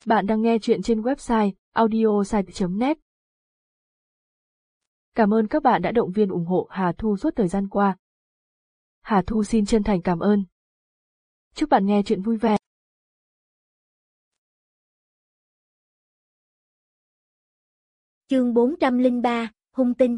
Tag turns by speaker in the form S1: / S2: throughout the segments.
S1: Bạn đang nghe chuyện trên website audiosite.net. Cảm ơn các bạn đã động viên ủng hộ Hà Thu suốt thời gian qua. Hà Thu xin chân thành cảm ơn. Chúc bạn nghe chuyện vui vẻ.
S2: Chương 403, hung tinh.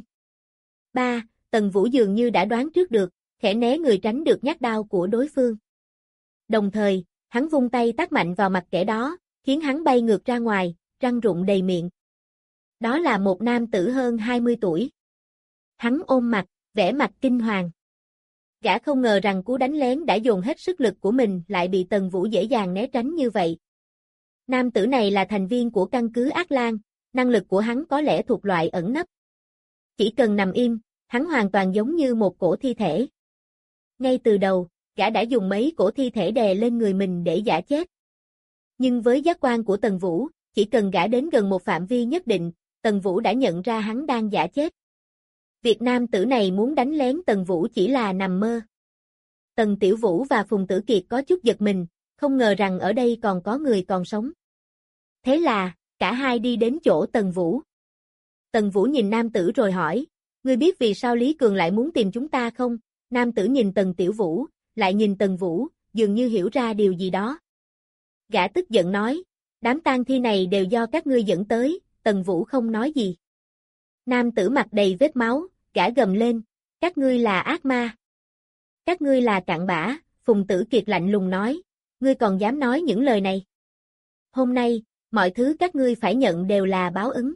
S2: 3. Tần Vũ dường như đã đoán trước được, khẽ né người tránh được nhát đao của đối phương. Đồng thời, hắn vung tay tát mạnh vào mặt kẻ đó, khiến hắn bay ngược ra ngoài, răng rụng đầy miệng. Đó là một nam tử hơn 20 tuổi. Hắn ôm mặt, vẻ mặt kinh hoàng. Gã không ngờ rằng cú đánh lén đã dồn hết sức lực của mình lại bị Tần Vũ dễ dàng né tránh như vậy. Nam tử này là thành viên của căn cứ Ác Lan, năng lực của hắn có lẽ thuộc loại ẩn nấp. Chỉ cần nằm im, hắn hoàn toàn giống như một cổ thi thể. Ngay từ đầu, gã đã dùng mấy cổ thi thể đè lên người mình để giả chết. Nhưng với giác quan của Tần Vũ, chỉ cần gã đến gần một phạm vi nhất định, Tần Vũ đã nhận ra hắn đang giả chết. Việc nam tử này muốn đánh lén Tần Vũ chỉ là nằm mơ. Tần Tiểu Vũ và Phùng Tử Kiệt có chút giật mình, không ngờ rằng ở đây còn có người còn sống. Thế là, cả hai đi đến chỗ Tần Vũ. Tần Vũ nhìn nam tử rồi hỏi, ngươi biết vì sao Lý Cường lại muốn tìm chúng ta không? Nam tử nhìn Tần Tiểu Vũ, lại nhìn Tần Vũ, dường như hiểu ra điều gì đó. Gã tức giận nói, đám tang thi này đều do các ngươi dẫn tới. Tần Vũ không nói gì. Nam tử mặt đầy vết máu, gã gầm lên, các ngươi là ác ma. Các ngươi là cặn bã. Phùng Tử Kiệt lạnh lùng nói, ngươi còn dám nói những lời này. Hôm nay, mọi thứ các ngươi phải nhận đều là báo ứng.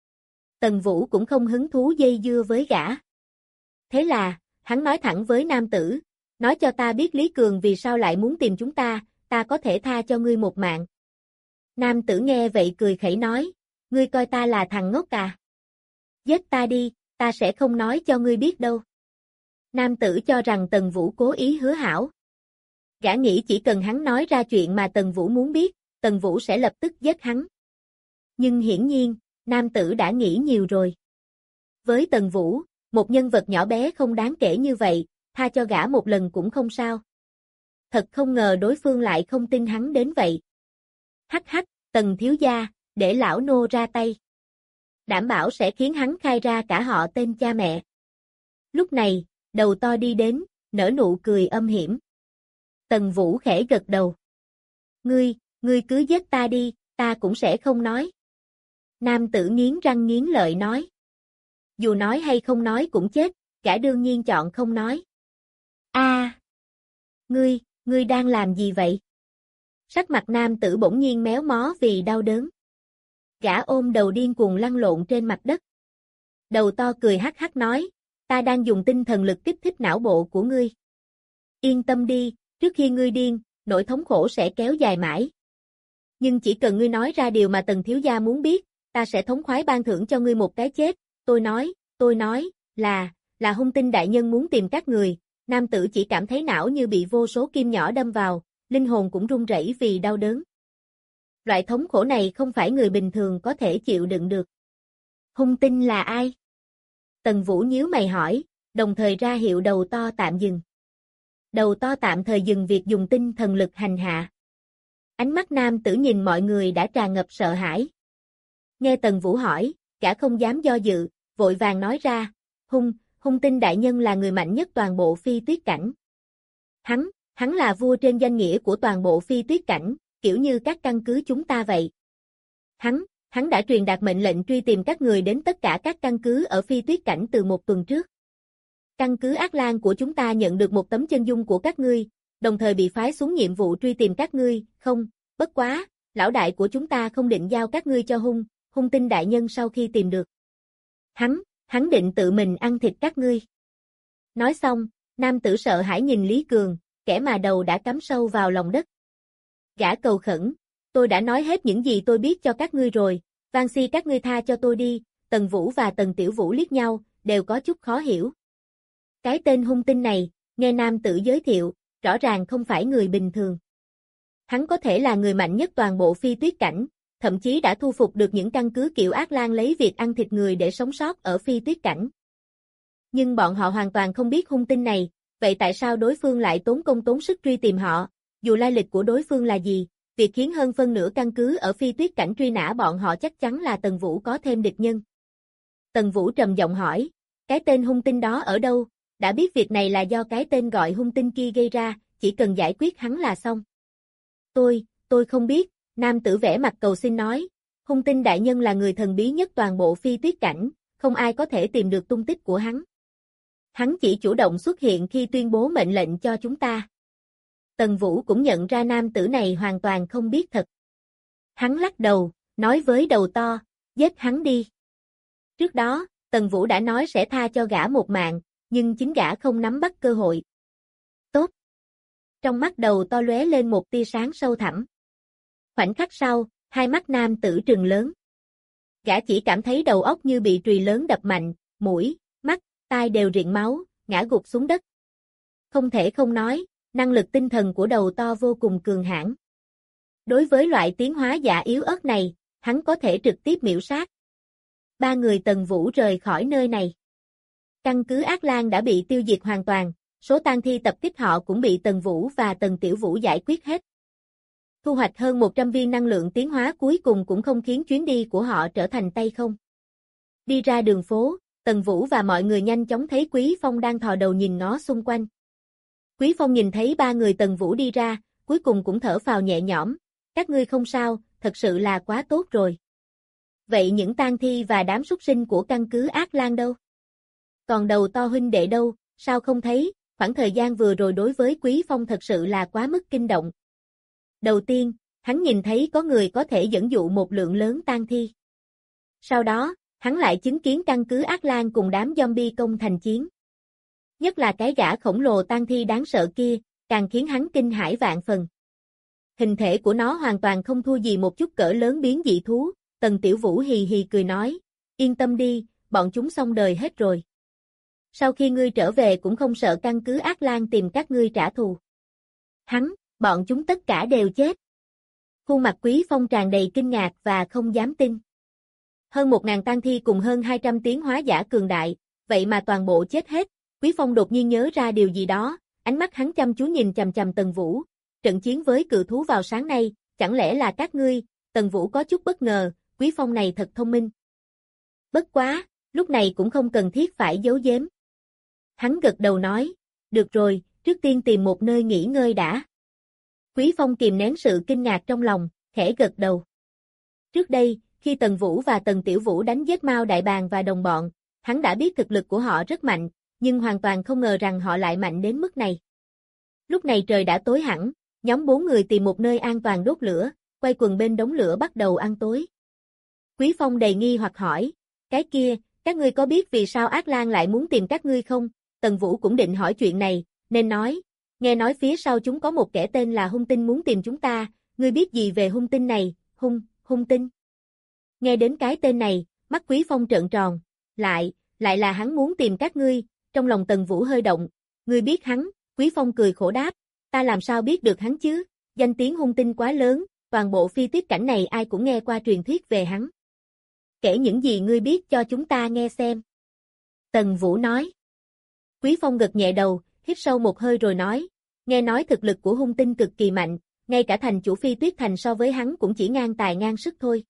S2: Tần Vũ cũng không hứng thú dây dưa với gã. Thế là, hắn nói thẳng với nam tử, nói cho ta biết Lý Cường vì sao lại muốn tìm chúng ta có thể tha cho ngươi một mạng. Nam tử nghe vậy cười khẩy nói, ngươi coi ta là thằng ngốc à? Giết ta đi, ta sẽ không nói cho ngươi biết đâu. Nam tử cho rằng Tần Vũ cố ý hứa hảo. Gã nghĩ chỉ cần hắn nói ra chuyện mà Tần Vũ muốn biết, Tần Vũ sẽ lập tức giết hắn. Nhưng hiển nhiên, nam tử đã nghĩ nhiều rồi. Với Tần Vũ, một nhân vật nhỏ bé không đáng kể như vậy, tha cho gã một lần cũng không sao. Thật không ngờ đối phương lại không tin hắn đến vậy. Hắc hắc, Tần thiếu gia, để lão nô ra tay. Đảm bảo sẽ khiến hắn khai ra cả họ tên cha mẹ. Lúc này, đầu to đi đến, nở nụ cười âm hiểm. Tần Vũ khẽ gật đầu. Ngươi cứ giết ta đi, ta cũng sẽ không nói. Nam tử nghiến răng nghiến lợi nói. Dù nói hay không nói cũng chết, gã đương nhiên chọn không nói. Ngươi đang làm gì vậy? Sắc mặt nam tử bỗng nhiên méo mó vì đau đớn. Gã ôm đầu điên cuồng lăn lộn trên mặt đất. Đầu to cười hắc hắc nói, ta đang dùng tinh thần lực kích thích não bộ của ngươi. Yên tâm đi, trước khi ngươi điên, nỗi thống khổ sẽ kéo dài mãi. Nhưng chỉ cần ngươi nói ra điều mà Tần thiếu gia muốn biết, ta sẽ thống khoái ban thưởng cho ngươi một cái chết. Tôi nói, là hung tinh đại nhân muốn tìm các người. Nam tử chỉ cảm thấy não như bị vô số kim nhỏ đâm vào, linh hồn cũng run rẩy vì đau đớn. Loại thống khổ này không phải người bình thường có thể chịu đựng được. Hung tinh là ai? Tần Vũ nhíu mày hỏi, đồng thời ra hiệu đầu to tạm dừng. Đầu to tạm thời dừng việc dùng tinh thần lực hành hạ. Ánh mắt nam tử nhìn mọi người đã tràn ngập sợ hãi. Nghe Tần Vũ hỏi, gã không dám do dự, vội vàng nói ra, hung tinh đại nhân là người mạnh nhất toàn bộ phi tuyết cảnh. Hắn là vua trên danh nghĩa của toàn bộ phi tuyết cảnh, kiểu như các căn cứ chúng ta vậy. Hắn đã truyền đạt mệnh lệnh truy tìm các người đến tất cả các căn cứ ở phi tuyết cảnh từ một tuần trước. Căn cứ Ác Lan của chúng ta nhận được một tấm chân dung của các ngươi, đồng thời bị phái xuống nhiệm vụ truy tìm các ngươi, bất quá, lão đại của chúng ta không định giao các ngươi cho hung tinh đại nhân sau khi tìm được. Hắn định tự mình ăn thịt các ngươi. Nói xong, nam tử sợ hãi nhìn Lý Cường, kẻ mà đầu đã cắm sâu vào lòng đất. Gã cầu khẩn, tôi đã nói hết những gì tôi biết cho các ngươi rồi, van xin các ngươi tha cho tôi đi. Tần Vũ và Tần Tiểu Vũ liếc nhau, đều có chút khó hiểu. Cái tên hung tinh này, nghe nam tử giới thiệu, rõ ràng không phải người bình thường. Hắn có thể là người mạnh nhất toàn bộ phi tuyết cảnh, thậm chí đã thu phục được những căn cứ kiểu Ác Lan lấy việc ăn thịt người để sống sót ở phi tuyết cảnh. Nhưng bọn họ hoàn toàn không biết hung tinh này, vậy tại sao đối phương lại tốn công tốn sức truy tìm họ, dù lai lịch của đối phương là gì, việc khiến hơn phân nửa căn cứ ở Phi Tuyết Cảnh truy nã bọn họ chắc chắn là Tần Vũ có thêm địch nhân. Tần Vũ trầm giọng hỏi, cái tên hung tinh đó ở đâu? Đã biết việc này là do cái tên gọi hung tinh kia gây ra, chỉ cần giải quyết hắn là xong. Tôi không biết, nam tử vẻ mặt cầu xin nói, hung tinh đại nhân là người thần bí nhất toàn bộ Phi Tuyết Cảnh, không ai có thể tìm được tung tích của hắn. Hắn chỉ chủ động xuất hiện khi tuyên bố mệnh lệnh cho chúng ta. Tần Vũ cũng nhận ra nam tử này hoàn toàn không biết thật. Hắn lắc đầu, nói với đầu to, giết hắn đi. Trước đó, Tần Vũ đã nói sẽ tha cho gã một mạng, nhưng chính gã không nắm bắt cơ hội. Tốt. Trong mắt đầu to lóe lên một tia sáng sâu thẳm. Khoảnh khắc sau, hai mắt nam tử trừng lớn. Gã chỉ cảm thấy đầu óc như bị chùy lớn đập mạnh, mũi, mắt, tai đều rịn máu, ngã gục xuống đất. Không thể không nói, năng lực tinh thần của đầu to vô cùng cường hãn. Đối với loại tiến hóa giả yếu ớt này, hắn có thể trực tiếp miểu sát. Ba người Tần Vũ rời khỏi nơi này. Căn cứ Ác Lan đã bị tiêu diệt hoàn toàn, số tang thi tập kích họ cũng bị Tần Vũ và Tần Tiểu Vũ giải quyết hết. Thu hoạch hơn 100 viên năng lượng tiến hóa cuối cùng cũng không khiến chuyến đi của họ trở thành tay không. Đi ra đường phố, Tần Vũ và mọi người nhanh chóng thấy Quý Phong đang thò đầu nhìn ngó xung quanh. Quý Phong nhìn thấy ba người Tần Vũ đi ra, cuối cùng cũng thở phào nhẹ nhõm, các ngươi không sao, thật sự là quá tốt rồi. Vậy những tang thi và đám súc sinh của căn cứ Ác Lan đâu? Còn đầu to huynh đệ đâu, sao không thấy, khoảng thời gian vừa rồi đối với Quý Phong thật sự là quá mức kinh động. Đầu tiên, hắn nhìn thấy có người có thể dẫn dụ một lượng lớn tang thi. Sau đó, hắn lại chứng kiến căn cứ Ác Lan cùng đám zombie công thành chiến. Nhất là cái gã khổng lồ tang thi đáng sợ kia, càng khiến hắn kinh hãi vạn phần. Hình thể của nó hoàn toàn không thua gì một chút cỡ lớn biến dị thú, Tần Tiểu Vũ hì hì cười nói, yên tâm đi, bọn chúng xong đời hết rồi. Sau khi ngươi trở về cũng không sợ căn cứ Ác Lan tìm các ngươi trả thù. Bọn chúng tất cả đều chết. Khuôn mặt Quý Phong tràn đầy kinh ngạc và không dám tin. Hơn 1000 tang thi cùng hơn 200 tiến hóa giả cường đại, vậy mà toàn bộ chết hết. Quý Phong đột nhiên nhớ ra điều gì đó, ánh mắt hắn chăm chú nhìn chằm chằm Tần Vũ. Trận chiến với cự thú vào sáng nay, chẳng lẽ là các ngươi? Tần Vũ có chút bất ngờ, Quý Phong này thật thông minh. Bất quá, lúc này cũng không cần thiết phải giấu giếm. Hắn gật đầu nói, được rồi, trước tiên tìm một nơi nghỉ ngơi đã. Quý Phong kìm nén sự kinh ngạc trong lòng, khẽ gật đầu. Trước đây, khi Tần Vũ và Tần Tiểu Vũ đánh giết Mao Đại Bàng và đồng bọn, hắn đã biết thực lực của họ rất mạnh, nhưng hoàn toàn không ngờ rằng họ lại mạnh đến mức này. Lúc này trời đã tối hẳn, nhóm 4 người tìm một nơi an toàn đốt lửa, quay quần bên đống lửa bắt đầu ăn tối. Quý Phong đầy nghi hoặc hỏi, cái kia, các ngươi có biết vì sao Ác Lan lại muốn tìm các ngươi không? Tần Vũ cũng định hỏi chuyện này, nên nói, nghe nói phía sau chúng có một kẻ tên là Hung Tinh muốn tìm chúng ta, ngươi biết gì về Hung Tinh này? Hung Tinh. Nghe đến cái tên này, mắt Quý Phong trợn tròn, lại là hắn muốn tìm các ngươi, trong lòng Tần Vũ hơi động, ngươi biết hắn? Quý Phong cười khổ đáp, ta làm sao biết được hắn chứ, danh tiếng Hung Tinh quá lớn, toàn bộ Phi Tuyết Cảnh này ai cũng nghe qua truyền thuyết về hắn. Kể những gì ngươi biết cho chúng ta nghe xem. Tần Vũ nói. Quý Phong gật nhẹ đầu, hít sâu một hơi rồi nói, nghe nói thực lực của Hung Tinh cực kỳ mạnh, ngay cả thành chủ Phi Tuyết Thành so với hắn cũng chỉ ngang tài ngang sức thôi.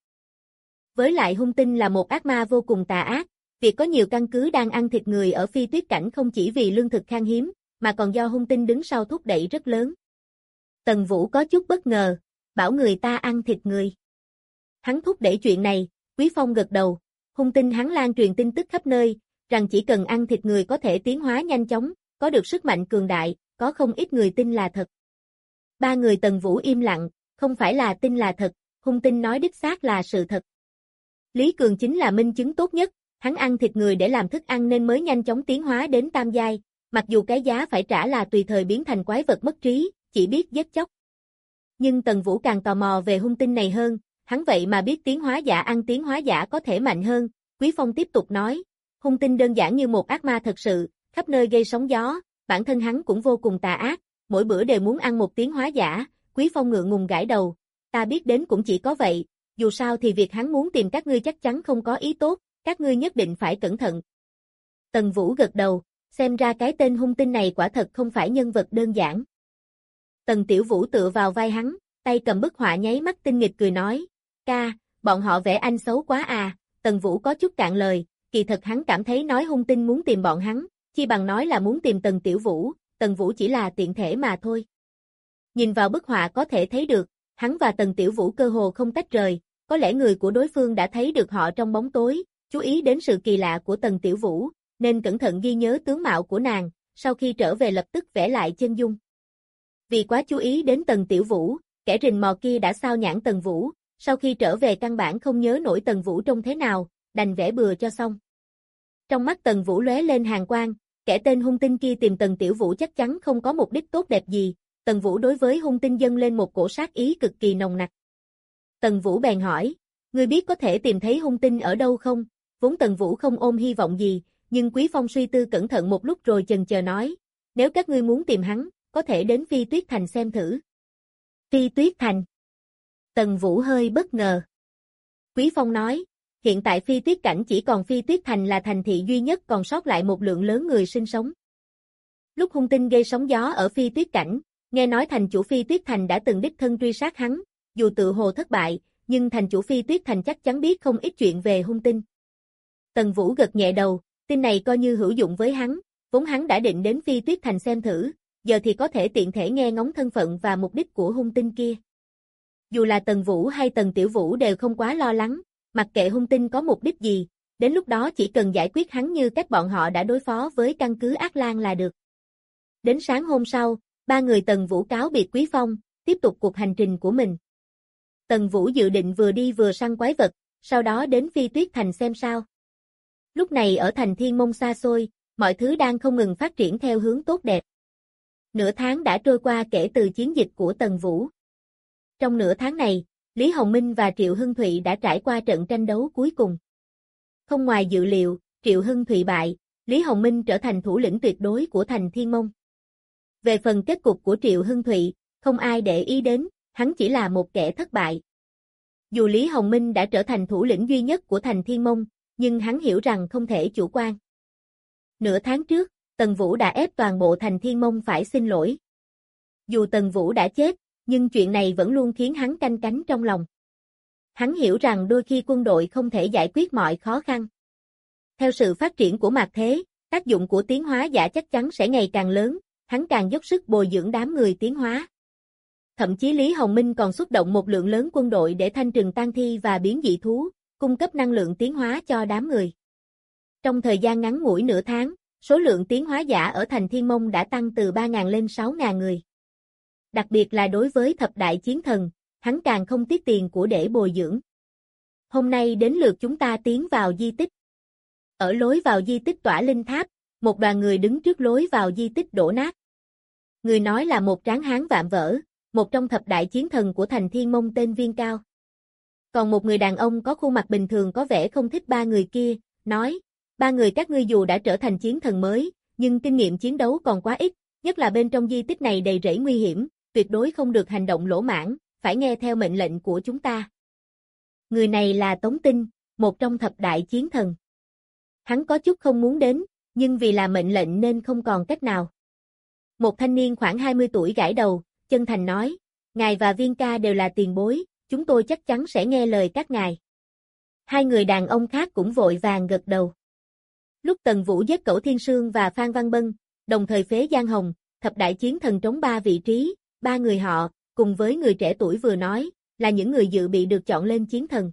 S2: Với lại Hung Tinh là một ác ma vô cùng tà ác, việc có nhiều căn cứ đang ăn thịt người ở Phi Tuyết Cảnh không chỉ vì lương thực khan hiếm, mà còn do Hung Tinh đứng sau thúc đẩy rất lớn. Tần Vũ có chút bất ngờ, bảo người ta ăn thịt người. Hắn thúc đẩy chuyện này, Quý Phong gật đầu, Hung Tinh hắn lan truyền tin tức khắp nơi, rằng chỉ cần ăn thịt người có thể tiến hóa nhanh chóng, có được sức mạnh cường đại, có không ít người tin là thật. Ba người Tần Vũ im lặng, không phải là tin là thật, Hung Tinh nói đích xác là sự thật. Lý Cường chính là minh chứng tốt nhất, hắn ăn thịt người để làm thức ăn nên mới nhanh chóng tiến hóa đến tam giai, mặc dù cái giá phải trả là tùy thời biến thành quái vật mất trí, chỉ biết giết chóc. Nhưng Tần Vũ càng tò mò về Hung Tinh này hơn, hắn vậy mà biết tiến hóa giả ăn tiến hóa giả có thể mạnh hơn, Quý Phong tiếp tục nói, Hung Tinh đơn giản như một ác ma thật sự, khắp nơi gây sóng gió, bản thân hắn cũng vô cùng tà ác, mỗi bữa đều muốn ăn một tiến hóa giả, Quý Phong ngượng ngùng gãi đầu, ta biết đến cũng chỉ có vậy, dù sao thì việc hắn muốn tìm các ngươi chắc chắn không có ý tốt, các ngươi nhất định phải cẩn thận. Tần Vũ gật đầu, xem ra cái tên Hung Tinh này quả thật không phải nhân vật đơn giản. Tần Tiểu Vũ tựa vào vai hắn, tay cầm bức họa nháy mắt tinh nghịch cười nói, ca, bọn họ vẽ anh xấu quá à, Tần Vũ có chút cạn lời, kỳ thật hắn cảm thấy nói hung tinh muốn tìm bọn hắn, chi bằng nói là muốn tìm Tần Tiểu Vũ, Tần Vũ chỉ là tiện thể mà thôi. Nhìn vào bức họa có thể thấy được, hắn và Tần Tiểu Vũ cơ hồ không tách rời, có lẽ người của đối phương đã thấy được họ trong bóng tối, chú ý đến sự kỳ lạ của Tần Tiểu Vũ, nên cẩn thận ghi nhớ tướng mạo của nàng, sau khi trở về lập tức vẽ lại chân dung. Vì quá chú ý đến Tần Tiểu Vũ, kẻ rình mò kia đã sao nhãng Tần Vũ, sau khi trở về căn bản không nhớ nổi Tần Vũ trông thế nào, đành vẽ bừa cho xong. Trong mắt Tần Vũ lóe lên hàn quang, kẻ tên hung tinh kia tìm Tần Tiểu Vũ chắc chắn không có mục đích tốt đẹp gì, Tần Vũ đối với hung tinh dâng lên một cổ sát ý cực kỳ nồng nặc. Tần Vũ bèn hỏi, ngươi biết có thể tìm thấy hung tinh ở đâu không? Vốn Tần Vũ không ôm hy vọng gì, nhưng Quý Phong suy tư cẩn thận một lúc rồi chần chờ nói, nếu các ngươi muốn tìm hắn, có thể đến Phi Tuyết Thành xem thử. Phi Tuyết Thành. Tần Vũ hơi bất ngờ. Quý Phong nói, hiện tại Phi Tuyết Cảnh chỉ còn Phi Tuyết Thành là thành thị duy nhất còn sót lại một lượng lớn người sinh sống. Lúc hung tinh gây sóng gió ở Phi Tuyết Cảnh, nghe nói thành chủ Phi Tuyết Thành đã từng đích thân truy sát hắn, dù tự hồ thất bại, nhưng thành chủ Phi Tuyết Thành chắc chắn biết không ít chuyện về hung tinh. Tần Vũ gật nhẹ đầu, tin này coi như hữu dụng với hắn, vốn hắn đã định đến Phi Tuyết Thành xem thử, giờ thì có thể tiện thể nghe ngóng thân phận và mục đích của hung tinh kia. Dù là Tần Vũ hay Tần Tiểu Vũ đều không quá lo lắng, mặc kệ hung tinh có mục đích gì, đến lúc đó chỉ cần giải quyết hắn như cách bọn họ đã đối phó với căn cứ Ác Lan là được. Đến sáng hôm sau, ba người Tần Vũ cáo biệt Quý Phong, tiếp tục cuộc hành trình của mình. Tần Vũ dự định vừa đi vừa săn quái vật, sau đó đến Phi Tuyết Thành xem sao. Lúc này ở thành Thiên Mông xa xôi, mọi thứ đang không ngừng phát triển theo hướng tốt đẹp. Nửa tháng đã trôi qua kể từ chiến dịch của Tần Vũ. Trong nửa tháng này, Lý Hồng Minh và Triệu Hưng Thụy đã trải qua trận tranh đấu cuối cùng. Không ngoài dự liệu, Triệu Hưng Thụy bại, Lý Hồng Minh trở thành thủ lĩnh tuyệt đối của thành Thiên Mông. Về phần kết cục của Triệu Hưng Thụy, không ai để ý đến, hắn chỉ là một kẻ thất bại. Dù Lý Hồng Minh đã trở thành thủ lĩnh duy nhất của thành Thiên Mông, nhưng hắn hiểu rằng không thể chủ quan. Nửa tháng trước, Tần Vũ đã ép toàn bộ thành Thiên Mông phải xin lỗi. Dù Tần Vũ đã chết, nhưng chuyện này vẫn luôn khiến hắn canh cánh trong lòng. Hắn hiểu rằng đôi khi quân đội không thể giải quyết mọi khó khăn. Theo sự phát triển của mạt thế, tác dụng của tiến hóa giả chắc chắn sẽ ngày càng lớn, hắn càng dốc sức bồi dưỡng đám người tiến hóa. Thậm chí Lý Hồng Minh còn xuất động một lượng lớn quân đội để thanh trừng tang thi và biến dị thú, cung cấp năng lượng tiến hóa cho đám người. Trong thời gian ngắn ngủi nửa tháng, số lượng tiến hóa giả ở thành Thiên Mông đã tăng từ 3.000 lên 6.000 người. Đặc biệt là đối với thập đại chiến thần, hắn càng không tiếc tiền của để bồi dưỡng. Hôm nay đến lượt chúng ta tiến vào di tích. Ở lối vào di tích Tỏa Linh Tháp, một đoàn người đứng trước lối vào di tích đổ nát. Người nói là một tráng hán vạm vỡ, một trong thập đại chiến thần của thành Thiên Mông tên Viên Cao. Còn một người đàn ông có khuôn mặt bình thường có vẻ không thích ba người kia, nói, ba người các ngươi dù đã trở thành chiến thần mới, nhưng kinh nghiệm chiến đấu còn quá ít, nhất là bên trong di tích này đầy rẫy nguy hiểm, tuyệt đối không được hành động lỗ mãng, phải nghe theo mệnh lệnh của chúng ta. Người này là Tống Tinh, một trong thập đại chiến thần. Hắn có chút không muốn đến, nhưng vì là mệnh lệnh nên không còn cách nào. Một thanh niên khoảng 20 tuổi gãi đầu, chân thành nói, ngài và Viên ca đều là tiền bối, chúng tôi chắc chắn sẽ nghe lời các ngài. Hai người đàn ông khác cũng vội vàng gật đầu. Lúc Tần Vũ giết Cẩu Thiên Sương và Phan Văn Bân, đồng thời phế Giang Hồng, thập đại chiến thần trống 3 vị trí, ba người họ, cùng với người trẻ tuổi vừa nói, là những người dự bị được chọn lên chiến thần.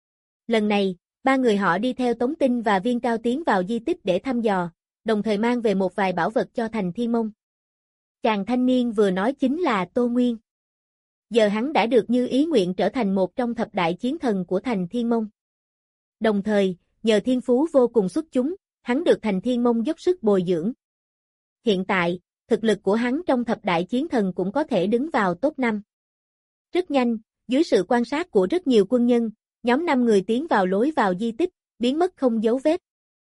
S2: Lần này, ba người họ đi theo Tống Tinh và Viên Cao tiến vào di tích để thăm dò, đồng thời mang về một vài bảo vật cho thành Thiên Mông. Chàng thanh niên vừa nói chính là Tô Nguyên. Giờ hắn đã được như ý nguyện trở thành một trong thập đại chiến thần của thành Thiên Mông. Đồng thời, nhờ thiên phú vô cùng xuất chúng, hắn được thành Thiên Mông dốc sức bồi dưỡng. Hiện tại, thực lực của hắn trong thập đại chiến thần cũng có thể đứng vào top 5. Rất nhanh, dưới sự quan sát của rất nhiều quân nhân, nhóm 5 người tiến vào lối vào di tích, biến mất không dấu vết.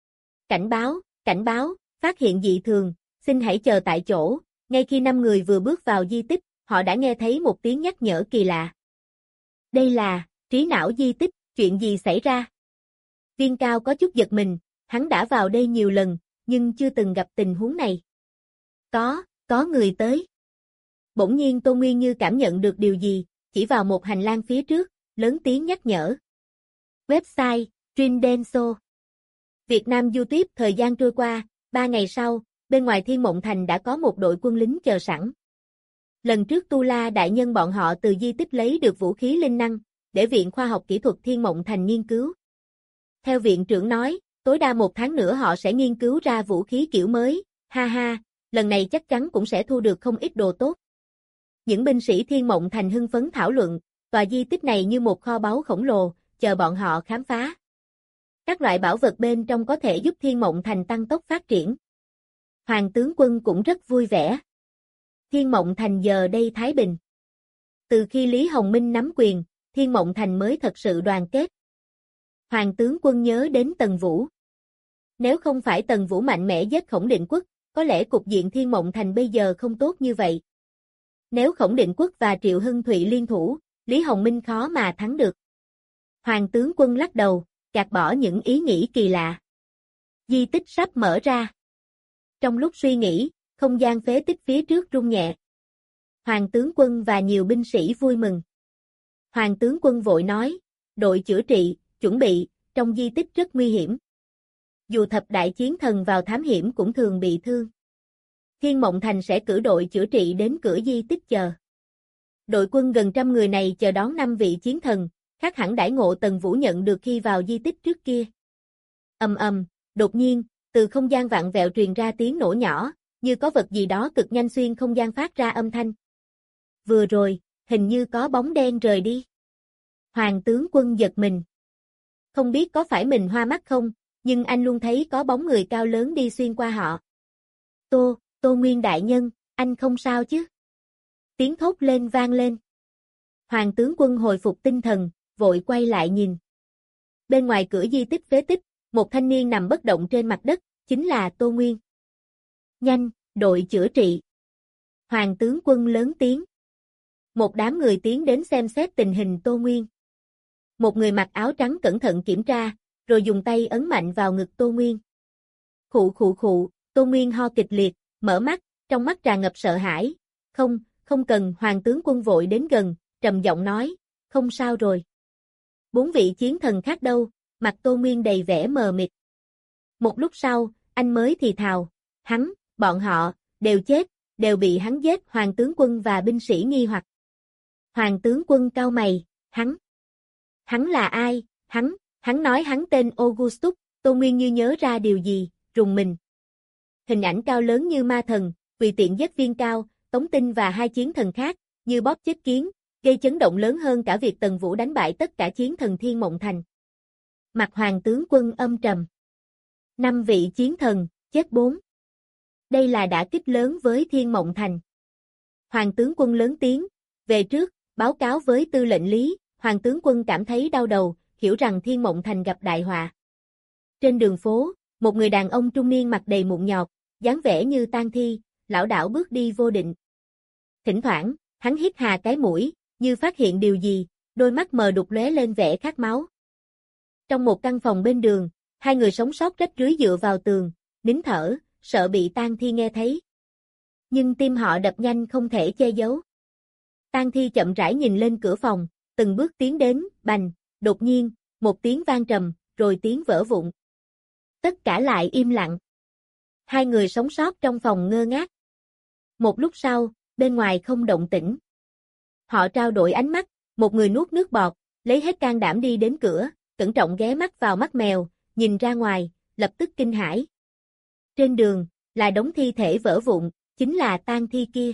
S2: Cảnh báo, phát hiện dị thường, xin hãy chờ tại chỗ. Ngay khi 5 người vừa bước vào di tích, họ đã nghe thấy một tiếng nhắc nhở kỳ lạ. Đây là trí não di tích, chuyện gì xảy ra? Viên Cao có chút giật mình, hắn đã vào đây nhiều lần, nhưng chưa từng gặp tình huống này. Có người tới. Bỗng nhiên Tô Nguyên như cảm nhận được điều gì, chỉ vào một hành lang phía trước, lớn tiếng nhắc nhở. Website, Trindenso. Việt Nam YouTube. Thời gian trôi qua, 3 ngày sau, bên ngoài Thiên Mộng Thành đã có một đội quân lính chờ sẵn. Lần trước Tu La đại nhân bọn họ từ di tích lấy được vũ khí linh năng, để Viện Khoa học Kỹ thuật Thiên Mộng Thành nghiên cứu. Theo viện trưởng nói, tối đa 1 tháng nữa họ sẽ nghiên cứu ra vũ khí kiểu mới, ha ha, lần này chắc chắn cũng sẽ thu được không ít đồ tốt. Những binh sĩ Thiên Mộng Thành hưng phấn thảo luận, tòa di tích này như một kho báu khổng lồ, chờ bọn họ khám phá. Các loại bảo vật bên trong có thể giúp Thiên Mộng Thành tăng tốc phát triển. Hoàng tướng quân cũng rất vui vẻ. Thiên Mộng Thành giờ đây thái bình. Từ khi Lý Hồng Minh nắm quyền, Thiên Mộng Thành mới thật sự đoàn kết. Hoàng tướng quân nhớ đến Tần Vũ. Nếu không phải Tần Vũ mạnh mẽ giết Khổng Định Quốc, có lẽ cục diện Thiên Mộng Thành bây giờ không tốt như vậy. Nếu Khổng Định Quốc và Triệu Hưng Thụy liên thủ, Lý Hồng Minh khó mà thắng được. Hoàng tướng quân lắc đầu, gạt bỏ những ý nghĩ kỳ lạ. Di tích sắp mở ra. Trong lúc suy nghĩ, không gian phế tích phía trước rung nhẹ. Hoàng tướng quân và nhiều binh sĩ vui mừng. Hoàng tướng quân vội nói, đội chữa trị, chuẩn bị, trong di tích rất nguy hiểm. Dù thập đại chiến thần vào thám hiểm cũng thường bị thương. Thiên Mộng Thành sẽ cử đội chữa trị đến cửa di tích chờ. Đội quân gần 100 người này chờ đón 5 vị chiến thần, khác hẳn đãi ngộ Tần Vũ nhận được khi vào di tích trước kia. Đột nhiên, từ không gian vặn vẹo truyền ra tiếng nổ nhỏ, như có vật gì đó cực nhanh xuyên không gian phát ra âm thanh. Vừa rồi, hình như có bóng đen rời đi. Hoàng tướng quân giật mình. Không biết có phải mình hoa mắt không, nhưng anh luôn thấy có bóng người cao lớn đi xuyên qua họ. Tô Nguyên đại nhân, anh không sao chứ? Tiếng thốt lên vang lên. Hoàng tướng quân hồi phục tinh thần, vội quay lại nhìn. Bên ngoài cửa di tích phế tích, một thanh niên nằm bất động trên mặt đất, chính là Tô Nguyên. Nhanh, đội chữa trị. Hoàng tướng quân lớn tiếng. Một đám người tiến đến xem xét tình hình Tô Nguyên. Một người mặc áo trắng cẩn thận kiểm tra, rồi dùng tay ấn mạnh vào ngực Tô Nguyên. Khụ, Tô Nguyên ho kịch liệt, mở mắt, trong mắt tràn ngập sợ hãi. Không cần. Hoàng tướng quân vội đến gần, trầm giọng nói, không sao rồi. 4 vị chiến thần khác đâu? Mặt Tô Nguyên đầy vẻ mờ mịt. Một lúc sau, anh mới thì thào, bọn họ, đều chết, đều bị hắn giết. Hoàng tướng quân và binh sĩ nghi hoặc. Hoàng tướng quân cau mày, hắn là ai? Hắn nói hắn tên Augustus. Tô Nguyên như nhớ ra điều gì, rùng mình. Hình ảnh cao lớn như ma thần, vì tiện giết Viên Cao, Tống Tinh và 2 chiến thần khác, như bóp chết kiến, gây chấn động lớn hơn cả việc Tần Vũ đánh bại tất cả chiến thần Thiên Mộng Thành. Mặt Hoàng tướng quân âm trầm. 5 vị chiến thần, chết 4. Đây là đả kích lớn với Thiên Mộng Thành. Hoàng tướng quân lớn tiếng, về trước, báo cáo với tư lệnh Lý. Hoàng tướng quân cảm thấy đau đầu, hiểu rằng Thiên Mộng Thành gặp đại họa. Trên đường phố, một người đàn ông trung niên mặt đầy mụn nhọt, dáng vẻ như tang thi, lảo đảo bước đi vô định. Thỉnh thoảng, hắn hít hà cái mũi, như phát hiện điều gì, đôi mắt mờ đục lóe lên vẻ khát máu. Trong một căn phòng bên đường, 2 người sống sót rách rưới dựa vào tường, nín thở, sợ bị tang thi nghe thấy. Nhưng tim họ đập nhanh không thể che giấu. Tang thi chậm rãi nhìn lên cửa phòng, từng bước tiến đến, bành, đột nhiên, một tiếng vang trầm, rồi tiếng vỡ vụn. Tất cả lại im lặng. 2 người sống sót trong phòng ngơ ngác. Một lúc sau, bên ngoài không động tĩnh. Họ trao đổi ánh mắt, một người nuốt nước bọt, lấy hết can đảm đi đến cửa, cẩn trọng ghé mắt vào mắt mèo, nhìn ra ngoài, lập tức kinh hãi. Trên đường, là đống thi thể vỡ vụn, chính là tang thi kia.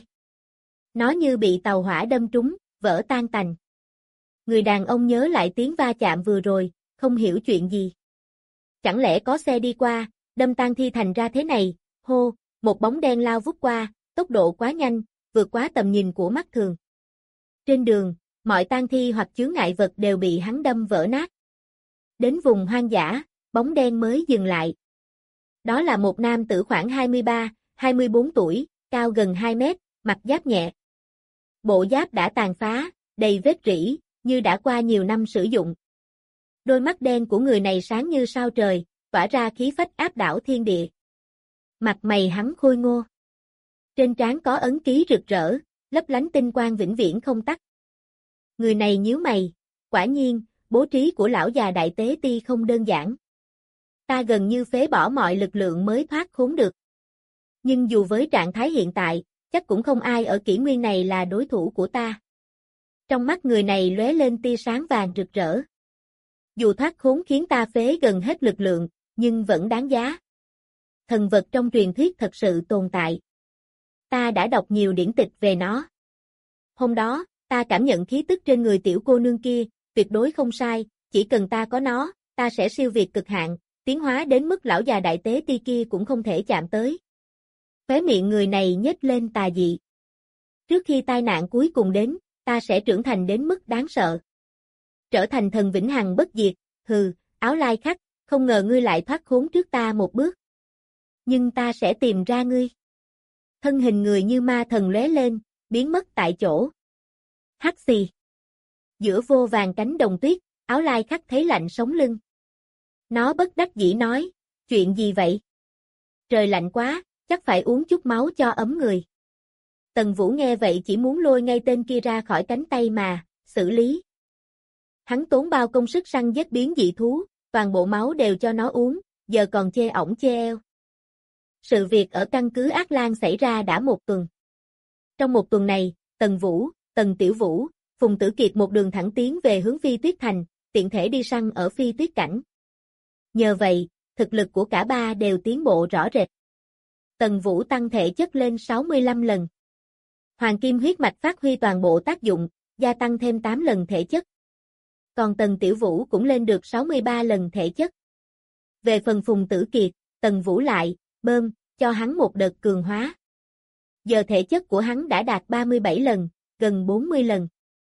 S2: Nó như bị tàu hỏa đâm trúng, vỡ tan tành. Người đàn ông nhớ lại tiếng va chạm vừa rồi, không hiểu chuyện gì. Chẳng lẽ có xe đi qua, đâm tang thi thành ra thế này? Hô, một bóng đen lao vút qua, tốc độ quá nhanh, vượt quá tầm nhìn của mắt thường. Trên đường, mọi tang thi hoặc chướng ngại vật đều bị hắn đâm vỡ nát. Đến vùng hoang dã, bóng đen mới dừng lại. Đó là một nam tử khoảng 23, 24 tuổi, cao gần 2 mét, mặc giáp nhẹ. Bộ giáp đã tàn phá, đầy vết rỉ, như đã qua nhiều năm sử dụng. Đôi mắt đen của người này sáng như sao trời, tỏa ra khí phách áp đảo thiên địa. Mặt mày hắn khôi ngô. Trên trán có ấn ký rực rỡ, lấp lánh tinh quang vĩnh viễn không tắt. Người này nhíu mày, quả nhiên, bố trí của lão già đại tế ti không đơn giản. Ta gần như phế bỏ mọi lực lượng mới thoát khốn được. Nhưng dù với trạng thái hiện tại, chắc cũng không ai ở kỷ nguyên này là đối thủ của ta. Trong mắt người này lóe lên tia sáng vàng rực rỡ. Dù thoát khốn khiến ta phế gần hết lực lượng, nhưng vẫn đáng giá. Thần vật trong truyền thuyết thật sự tồn tại. Ta đã đọc nhiều điển tịch về nó. Hôm đó, ta cảm nhận khí tức trên người tiểu cô nương kia, tuyệt đối không sai, chỉ cần ta có nó, ta sẽ siêu việt cực hạn, tiến hóa đến mức lão già đại tế ti kia cũng không thể chạm tới. Khóe miệng người này nhếch lên tà dị. Trước khi tai nạn cuối cùng đến, ta sẽ trưởng thành đến mức đáng sợ. Trở thành thần vĩnh hằng bất diệt, hừ, Áo Lai Khắc, không ngờ ngươi lại thoát khốn trước ta một bước. Nhưng ta sẽ tìm ra ngươi. Thân hình người như ma thần lóe lên, biến mất tại chỗ. Hắc xì. Giữa vô vàng cánh đồng tuyết, Áo Lai Khắc thấy lạnh sống lưng. Nó bất đắc dĩ nói, chuyện gì vậy? Trời lạnh quá, chắc phải uống chút máu cho ấm người. Tần Vũ nghe vậy chỉ muốn lôi ngay tên kia ra khỏi cánh tay mà, xử lý. Hắn tốn bao công sức săn giết biến dị thú, toàn bộ máu đều cho nó uống, giờ còn chê ổng chê eo. Sự việc ở căn cứ Ác Lan xảy ra đã một tuần. Trong một tuần này, Tần Vũ, Tần Tiểu Vũ, Phùng Tử Kiệt một đường thẳng tiến về hướng Phi Tuyết Thành, tiện thể đi săn ở Phi Tuyết Cảnh. Nhờ vậy, thực lực của cả ba đều tiến bộ rõ rệt. Tần Vũ tăng thể chất lên 65 lần. Hoàng Kim huyết mạch phát huy toàn bộ tác dụng, gia tăng thêm 8 lần thể chất. Còn Tần Tiểu Vũ cũng lên được 63 lần thể chất. Về phần Phùng Tử Kiệt, Tần Vũ lại, cho hắn một đợt cường hóa. Giờ thể chất của hắn đã đạt 37 lần, gần 40 lần.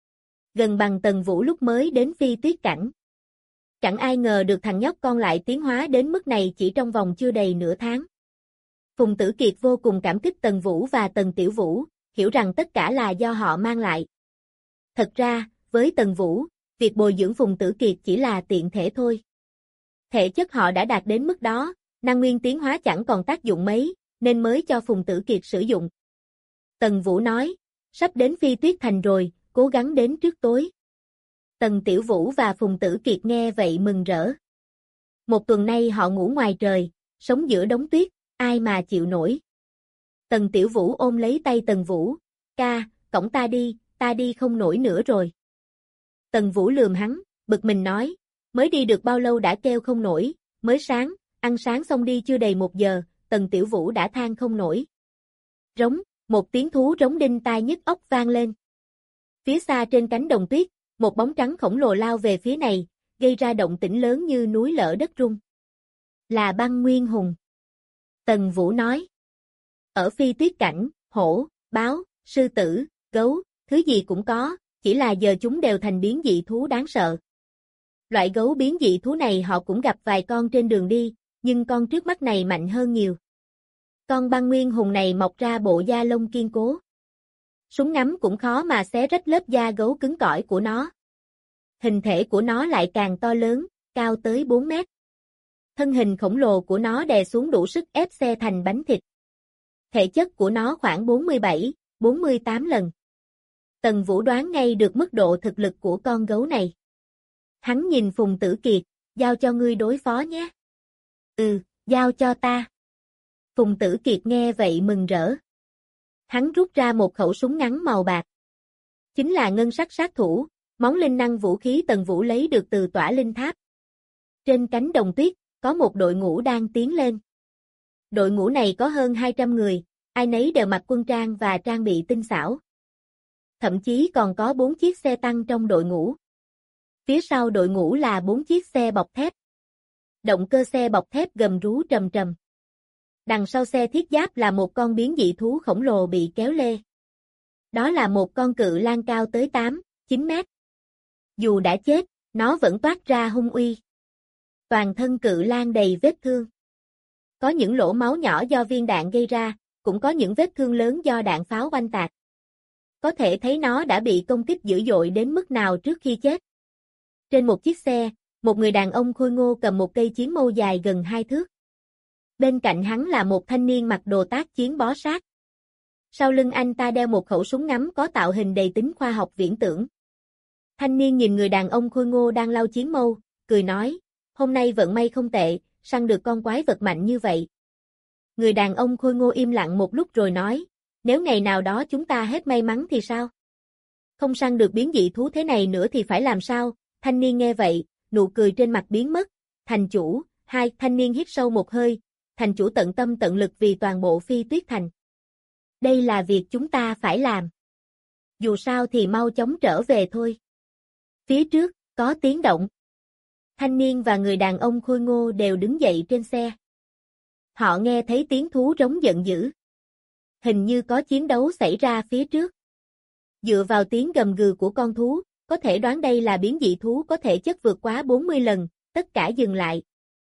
S2: Gần bằng Tần Vũ lúc mới đến Phi Tuyết Cảnh. Chẳng ai ngờ được thằng nhóc con lại tiến hóa đến mức này chỉ trong vòng chưa đầy nửa tháng. Phùng Tử Kiệt vô cùng cảm kích Tần Vũ và Tần Tiểu Vũ, hiểu rằng tất cả là do họ mang lại. Thật ra, với Tần Vũ, việc bồi dưỡng Phùng Tử Kiệt chỉ là tiện thể thôi. Thể chất họ đã đạt đến mức đó, năng nguyên tiến hóa chẳng còn tác dụng mấy, nên mới cho Phùng Tử Kiệt sử dụng. Tần Vũ nói, sắp đến Phi Tuyết Thành rồi, cố gắng đến trước tối. Tần Tiểu Vũ và Phùng Tử Kiệt nghe vậy mừng rỡ. Một tuần nay họ ngủ ngoài trời, sống giữa đống tuyết, ai mà chịu nổi. Tần Tiểu Vũ ôm lấy tay Tần Vũ, ca, cõng ta đi không nổi nữa rồi. Tần Vũ lườm hắn, bực mình nói, mới đi được bao lâu đã kêu không nổi, mới sáng, ăn sáng xong đi chưa đầy 1 giờ, Tần Tiểu Vũ đã than không nổi. Rống, một tiếng thú rống đinh tai nhức óc vang lên. Phía xa trên cánh đồng tuyết, một bóng trắng khổng lồ lao về phía này, gây ra động tĩnh lớn như núi lở đất rung. Là Băng Nguyên Hùng. Tần Vũ nói. Ở Phi Tuyết Cảnh, hổ, báo, sư tử, gấu, thứ gì cũng có, chỉ là giờ chúng đều thành biến dị thú đáng sợ. Loại gấu biến dị thú này họ cũng gặp vài con trên đường đi, nhưng con trước mắt này mạnh hơn nhiều. Con Băng Nguyên Hùng này mọc ra bộ da lông kiên cố. Súng ngắm cũng khó mà xé rách lớp da gấu cứng cỏi của nó. Hình thể của nó lại càng to lớn, cao tới 4 mét. Thân hình khổng lồ của nó đè xuống đủ sức ép xe thành bánh thịt. Thể chất của nó khoảng 47, 48 lần. Tần Vũ đoán ngay được mức độ thực lực của con gấu này. Hắn nhìn Phùng Tử Kiệt, giao cho ngươi đối phó nhé. Giao cho ta. Phùng Tử Kiệt nghe vậy mừng rỡ. Hắn rút ra một khẩu súng ngắn màu bạc. Chính là ngân sắc sát thủ, món linh năng vũ khí Tần Vũ lấy được từ Tỏa Linh Tháp. Trên cánh đồng tuyết, có một đội ngũ đang tiến lên. Đội ngũ này có hơn 200 người, ai nấy đều mặc quân trang và trang bị tinh xảo. Thậm chí còn có 4 chiếc xe tăng trong đội ngũ. Phía sau đội ngũ là 4 chiếc xe bọc thép. Động cơ xe bọc thép gầm rú trầm trầm. Đằng sau xe thiết giáp là một con biến dị thú khổng lồ bị kéo lê. Đó là một con cự lang cao tới 8, 9 mét. Dù đã chết, nó vẫn toát ra hung uy. Toàn thân cự lang đầy vết thương. Có những lỗ máu nhỏ do viên đạn gây ra, cũng có những vết thương lớn do đạn pháo oanh tạc. Có thể thấy nó đã bị công kích dữ dội đến mức nào trước khi chết. Trên một chiếc xe, một người đàn ông khôi ngô cầm một cây chiến mâu dài gần 2 thước. Bên cạnh hắn là một thanh niên mặc đồ tác chiến bó sát. Sau lưng anh ta đeo một khẩu súng ngắm có tạo hình đầy tính khoa học viễn tưởng. Thanh niên nhìn người đàn ông khôi ngô đang lau chiến mâu, cười nói, hôm nay vận may không tệ, săn được con quái vật mạnh như vậy. Người đàn ông khôi ngô im lặng một lúc rồi nói, nếu ngày nào đó chúng ta hết may mắn thì sao? Không săn được biến dị thú thế này nữa thì phải làm sao? Thanh niên nghe vậy, nụ cười trên mặt biến mất. Thành chủ, thanh niên hít sâu một hơi, thành chủ tận tâm tận lực vì toàn bộ Phi Tuyết Thành. Đây là việc chúng ta phải làm. Dù sao thì mau chóng trở về thôi. Phía trước, có tiếng động. Thanh niên và người đàn ông khôi ngô đều đứng dậy trên xe. Họ nghe thấy tiếng thú rống giận dữ. Hình như có chiến đấu xảy ra phía trước. Dựa vào tiếng gầm gừ của con thú, có thể đoán đây là biến dị thú có thể chất vượt quá 40 lần, tất cả dừng lại.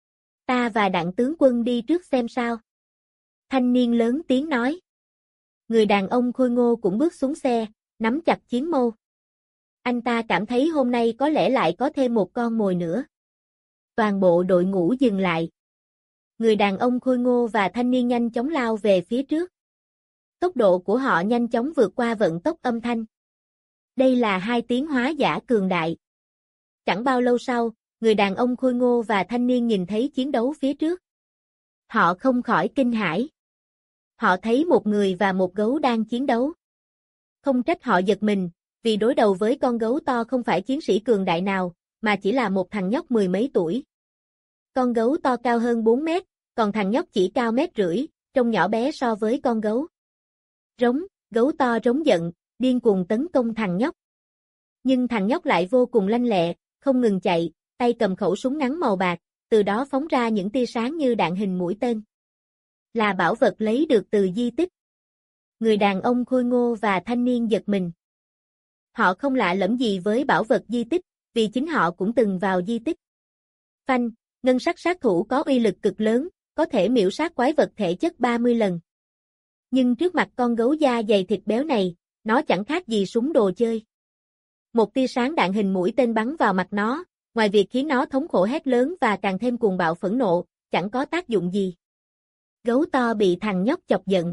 S2: Ta và Đặng tướng quân đi trước xem sao. Thanh niên lớn tiếng nói. Người đàn ông khôi ngô cũng bước xuống xe, nắm chặt chiến mâu. Anh ta cảm thấy hôm nay có lẽ lại có thêm một con mồi nữa. Toàn bộ đội ngũ dừng lại. Người đàn ông khôi ngô và thanh niên nhanh chóng lao về phía trước. Tốc độ của họ nhanh chóng vượt qua vận tốc âm thanh. Đây là hai tiến hóa giả cường đại. Chẳng bao lâu sau, người đàn ông khôi ngô và thanh niên nhìn thấy chiến đấu phía trước. Họ không khỏi kinh hãi. Họ thấy một người và một gấu đang chiến đấu. Không trách họ giật mình, vì đối đầu với con gấu to không phải chiến sĩ cường đại nào, mà chỉ là một thằng nhóc mười mấy tuổi. Con gấu to cao hơn 4 mét, còn thằng nhóc chỉ cao 1,5 mét, trông nhỏ bé so với con gấu. Rống, gấu to rống giận, điên cuồng tấn công thằng nhóc. Nhưng thằng nhóc lại vô cùng lanh lẹ, không ngừng chạy, tay cầm khẩu súng ngắn màu bạc, từ đó phóng ra những tia sáng như đạn hình mũi tên. Là bảo vật lấy được từ di tích. Người đàn ông khôi ngô và thanh niên giật mình. Họ không lạ lẫm gì với bảo vật di tích, vì chính họ cũng từng vào di tích. Phanh, ngân sắc sát thủ có uy lực cực lớn, có thể miểu sát quái vật thể chất 30 lần. Nhưng trước mặt con gấu da dày thịt béo này, nó chẳng khác gì súng đồ chơi. Một tia sáng đạn hình mũi tên bắn vào mặt nó, ngoài việc khiến nó thống khổ hét lớn và càng thêm cuồng bạo phẫn nộ, chẳng có tác dụng gì. Gấu to bị thằng nhóc chọc giận.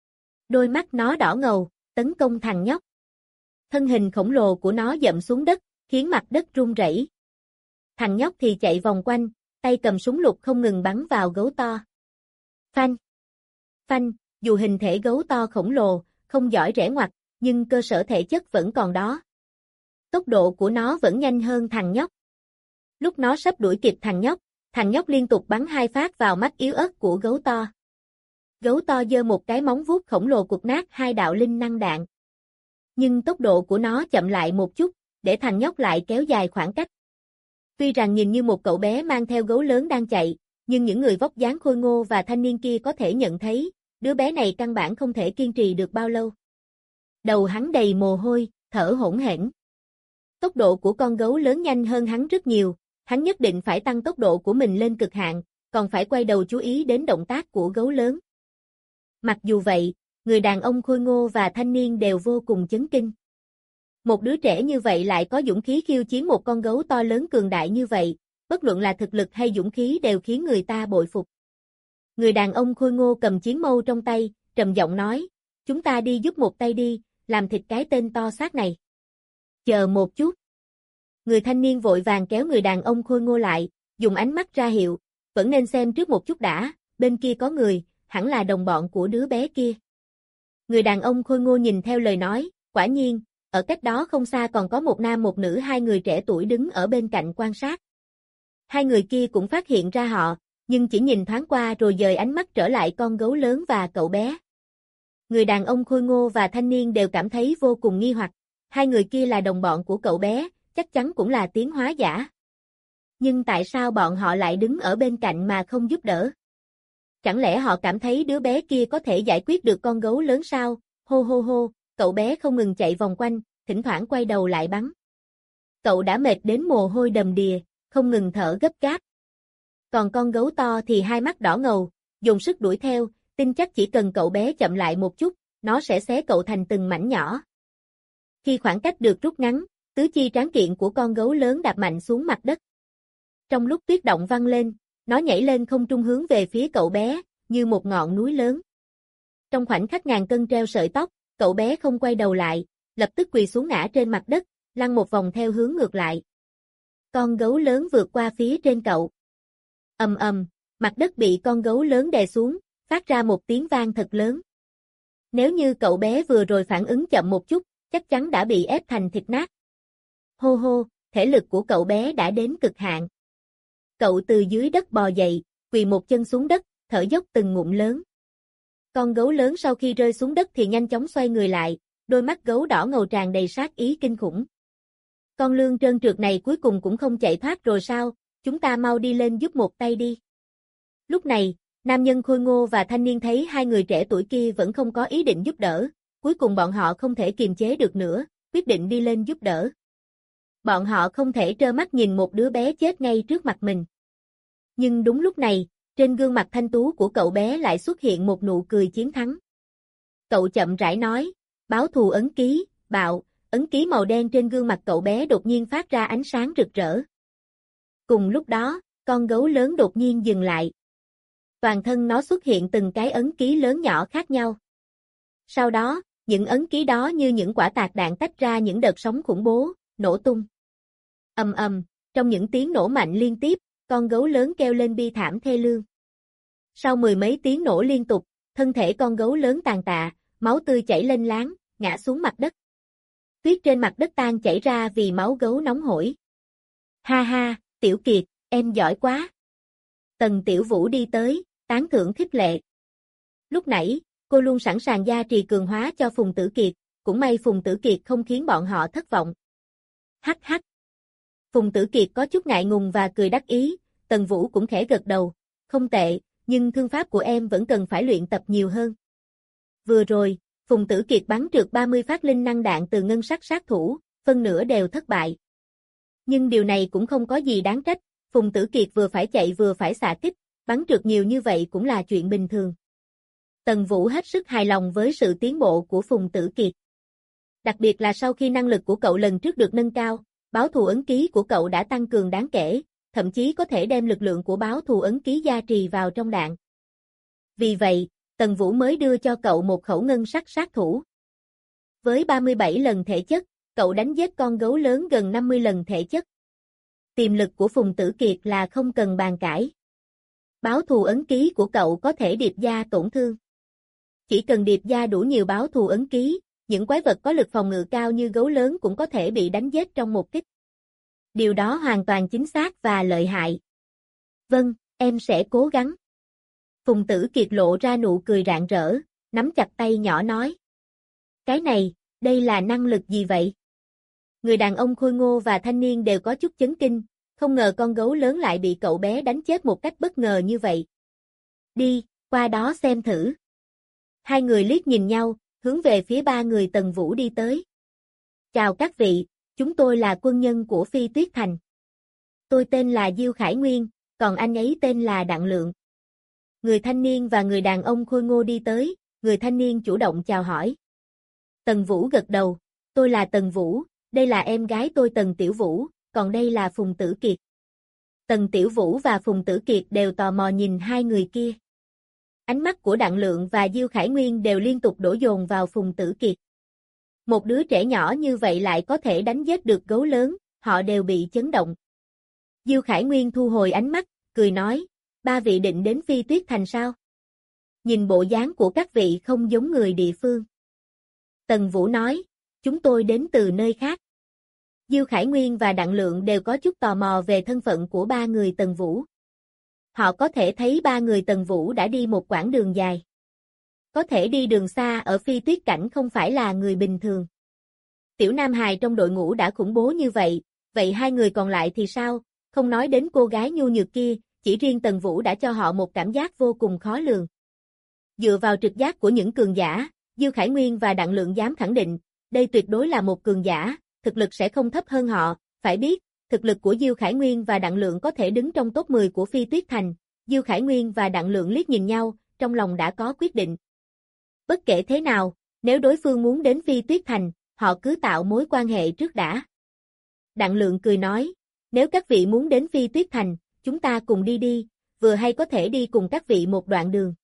S2: Đôi mắt nó đỏ ngầu, tấn công thằng nhóc. Thân hình khổng lồ của nó dậm xuống đất, khiến mặt đất rung rẩy. Thằng nhóc thì chạy vòng quanh, tay cầm súng lục không ngừng bắn vào gấu to. Phanh! Phanh! Dù hình thể gấu to khổng lồ, không giỏi rẽ ngoặt, nhưng cơ sở thể chất vẫn còn đó. Tốc độ của nó vẫn nhanh hơn thằng nhóc. Lúc nó sắp đuổi kịp thằng nhóc liên tục bắn 2 phát vào mắt yếu ớt của gấu to. Gấu to giơ một cái móng vuốt khổng lồ quật nát 2 đạo linh năng đạn. Nhưng tốc độ của nó chậm lại một chút, để thằng nhóc lại kéo dài khoảng cách. Tuy rằng nhìn như một cậu bé mang theo gấu lớn đang chạy, nhưng những người vóc dáng khôi ngô và thanh niên kia có thể nhận thấy, đứa bé này căn bản không thể kiên trì được bao lâu. Đầu hắn đầy mồ hôi, thở hổn hển. Tốc độ của con gấu lớn nhanh hơn hắn rất nhiều, hắn nhất định phải tăng tốc độ của mình lên cực hạn, còn phải quay đầu chú ý đến động tác của gấu lớn. Mặc dù vậy, người đàn ông khôi ngô và thanh niên đều vô cùng chấn kinh. Một đứa trẻ như vậy lại có dũng khí khiêu chiến một con gấu to lớn cường đại như vậy, bất luận là thực lực hay dũng khí đều khiến người ta bội phục. Người đàn ông khôi ngô cầm chiến mâu trong tay, trầm giọng nói, chúng ta đi giúp một tay đi, làm thịt cái tên to xác này. Chờ một chút. Người thanh niên vội vàng kéo người đàn ông khôi ngô lại, dùng ánh mắt ra hiệu, vẫn nên xem trước một chút đã, bên kia có người, hẳn là đồng bọn của đứa bé kia. Người đàn ông khôi ngô nhìn theo lời nói, quả nhiên, ở cách đó không xa còn có một nam một nữ, 2 người trẻ tuổi đứng ở bên cạnh quan sát. 2 người kia cũng phát hiện ra họ, nhưng chỉ nhìn thoáng qua rồi dời ánh mắt trở lại con gấu lớn và cậu bé. Người đàn ông khôi ngô và thanh niên đều cảm thấy vô cùng nghi hoặc, 2 người kia là đồng bọn của cậu bé, chắc chắn cũng là tiến hóa giả. Nhưng tại sao bọn họ lại đứng ở bên cạnh mà không giúp đỡ? Chẳng lẽ họ cảm thấy đứa bé kia có thể giải quyết được con gấu lớn sao? Hô hô hô, cậu bé không ngừng chạy vòng quanh, thỉnh thoảng quay đầu lại bắn. Cậu đã mệt đến mồ hôi đầm đìa, không ngừng thở gấp gáp. Còn con gấu to thì hai mắt đỏ ngầu, dùng sức đuổi theo, tin chắc chỉ cần cậu bé chậm lại một chút, nó sẽ xé cậu thành từng mảnh nhỏ. Khi khoảng cách được rút ngắn, tứ chi tráng kiện của con gấu lớn đạp mạnh xuống mặt đất. Trong lúc tuyết động vang lên, nó nhảy lên không trung hướng về phía cậu bé, như một ngọn núi lớn. Trong khoảnh khắc ngàn cân treo sợi tóc, cậu bé không quay đầu lại, lập tức quỳ xuống ngã trên mặt đất, lăn một vòng theo hướng ngược lại. Con gấu lớn vượt qua phía trên cậu. Ầm ầm, mặt đất bị con gấu lớn đè xuống, phát ra một tiếng vang thật lớn. Nếu như cậu bé vừa rồi phản ứng chậm một chút, chắc chắn đã bị ép thành thịt nát. Hô hô, thể lực của cậu bé đã đến cực hạn. Cậu từ dưới đất bò dậy, quỳ một chân xuống đất, thở dốc từng ngụm lớn. Con gấu lớn sau khi rơi xuống đất thì nhanh chóng xoay người lại, đôi mắt gấu đỏ ngầu tràn đầy sát ý kinh khủng. Con lươn trơn trượt này cuối cùng cũng không chạy thoát rồi sao, chúng ta mau đi lên giúp một tay đi. Lúc này, nam nhân khôi ngô và thanh niên thấy hai người trẻ tuổi kia vẫn không có ý định giúp đỡ, cuối cùng bọn họ không thể kiềm chế được nữa, quyết định đi lên giúp đỡ. Bọn họ không thể trơ mắt nhìn một đứa bé chết ngay trước mặt mình. Nhưng đúng lúc này, trên gương mặt thanh tú của cậu bé lại xuất hiện một nụ cười chiến thắng. Cậu chậm rãi nói, báo thù ấn ký, bạo, ấn ký màu đen trên gương mặt cậu bé đột nhiên phát ra ánh sáng rực rỡ. Cùng lúc đó, con gấu lớn đột nhiên dừng lại. Toàn thân nó xuất hiện từng cái ấn ký lớn nhỏ khác nhau. Sau đó, những ấn ký đó như những quả tạc đạn tách ra những đợt sóng khủng bố, nổ tung. Ầm ầm, trong những tiếng nổ mạnh liên tiếp, con gấu lớn kêu lên bi thảm thê lương. Sau mười mấy tiếng nổ liên tục, thân thể con gấu lớn tàn tạ, máu tươi chảy lênh láng, ngã xuống mặt đất. Tuyết trên mặt đất tan chảy ra vì máu gấu nóng hổi. Ha ha, Tiểu Kiệt, em giỏi quá. Tần Tiểu Vũ đi tới, tán thưởng khích lệ. Lúc nãy, cô luôn sẵn sàng gia trì cường hóa cho Phùng Tử Kiệt, cũng may Phùng Tử Kiệt không khiến bọn họ thất vọng. Hắc hắc. Phùng Tử Kiệt có chút ngại ngùng và cười đắc ý, Tần Vũ cũng khẽ gật đầu, không tệ, nhưng thương pháp của em vẫn cần phải luyện tập nhiều hơn. Vừa rồi, Phùng Tử Kiệt bắn trượt 30 phát linh năng đạn từ ngân sắc sát thủ, phân nửa đều thất bại. Nhưng điều này cũng không có gì đáng trách, Phùng Tử Kiệt vừa phải chạy vừa phải xạ kích, bắn trượt nhiều như vậy cũng là chuyện bình thường. Tần Vũ hết sức hài lòng với sự tiến bộ của Phùng Tử Kiệt. Đặc biệt là sau khi năng lực của cậu lần trước được nâng cao, báo thù ấn ký của cậu đã tăng cường đáng kể, thậm chí có thể đem lực lượng của báo thù ấn ký gia trì vào trong đạn. Vì vậy, Tần Vũ mới đưa cho cậu một khẩu ngân sắc sát thủ. Với 37 lần thể chất, cậu đánh giết con gấu lớn gần 50 lần thể chất. Tiềm lực của Phùng Tử Kiệt là không cần bàn cãi. Báo thù ấn ký của cậu có thể điệp gia tổn thương. Chỉ cần điệp gia đủ nhiều báo thù ấn ký, những quái vật có lực phòng ngự cao như gấu lớn cũng có thể bị đánh giết trong một kích. Điều đó hoàn toàn chính xác và lợi hại. Vâng, em sẽ cố gắng. Phùng Tử Kiệt lộ ra nụ cười rạng rỡ, nắm chặt tay nhỏ nói. Cái này, đây là năng lực gì vậy? Người đàn ông khôi ngô và thanh niên đều có chút chấn kinh, không ngờ con gấu lớn lại bị cậu bé đánh chết một cách bất ngờ như vậy. Đi, qua đó xem thử. Hai người liếc nhìn nhau, hướng về phía ba người Tần Vũ đi tới. Chào các vị, chúng tôi là quân nhân của Phi Tuyết Thành. Tôi tên là Diêu Khải Nguyên, còn anh ấy tên là Đặng Lượng. Người thanh niên và người đàn ông khôi ngô đi tới, người thanh niên chủ động chào hỏi. Tần Vũ gật đầu, tôi là Tần Vũ, đây là em gái tôi Tần Tiểu Vũ, còn đây là Phùng Tử Kiệt. Tần Tiểu Vũ và Phùng Tử Kiệt đều tò mò nhìn hai người kia. Ánh mắt của Đặng Lượng và Diêu Khải Nguyên đều liên tục đổ dồn vào Phùng Tử Kiệt. Một đứa trẻ nhỏ như vậy lại có thể đánh giết được gấu lớn, họ đều bị chấn động. Diêu Khải Nguyên thu hồi ánh mắt, cười nói, ba vị định đến Phi Tuyết Thành sao? Nhìn bộ dáng của các vị không giống người địa phương. Tần Vũ nói, chúng tôi đến từ nơi khác. Diêu Khải Nguyên và Đặng Lượng đều có chút tò mò về thân phận của ba người Tần Vũ. Họ có thể thấy ba người Tần Vũ đã đi một quãng đường dài. Có thể đi đường xa ở Phi Tuyết Cảnh không phải là người bình thường. Tiểu Nam Hài trong đội ngũ đã khủng bố như vậy, vậy hai người còn lại thì sao? Không nói đến cô gái nhu nhược kia, chỉ riêng Tần Vũ đã cho họ một cảm giác vô cùng khó lường. Dựa vào trực giác của những cường giả, Diêu Khải Nguyên và Đặng Lượng dám khẳng định, đây tuyệt đối là một cường giả, thực lực sẽ không thấp hơn họ, phải biết, thực lực của Diêu Khải Nguyên và Đặng Lượng có thể đứng trong top 10 của Phi Tuyết Thành. Diêu Khải Nguyên và Đặng Lượng liếc nhìn nhau, trong lòng đã có quyết định. Bất kể thế nào, nếu đối phương muốn đến Phi Tuyết Thành, họ cứ tạo mối quan hệ trước đã. Đặng Lượng cười nói, nếu các vị muốn đến Phi Tuyết Thành, chúng ta cùng đi đi, vừa hay có thể đi cùng các vị một đoạn đường.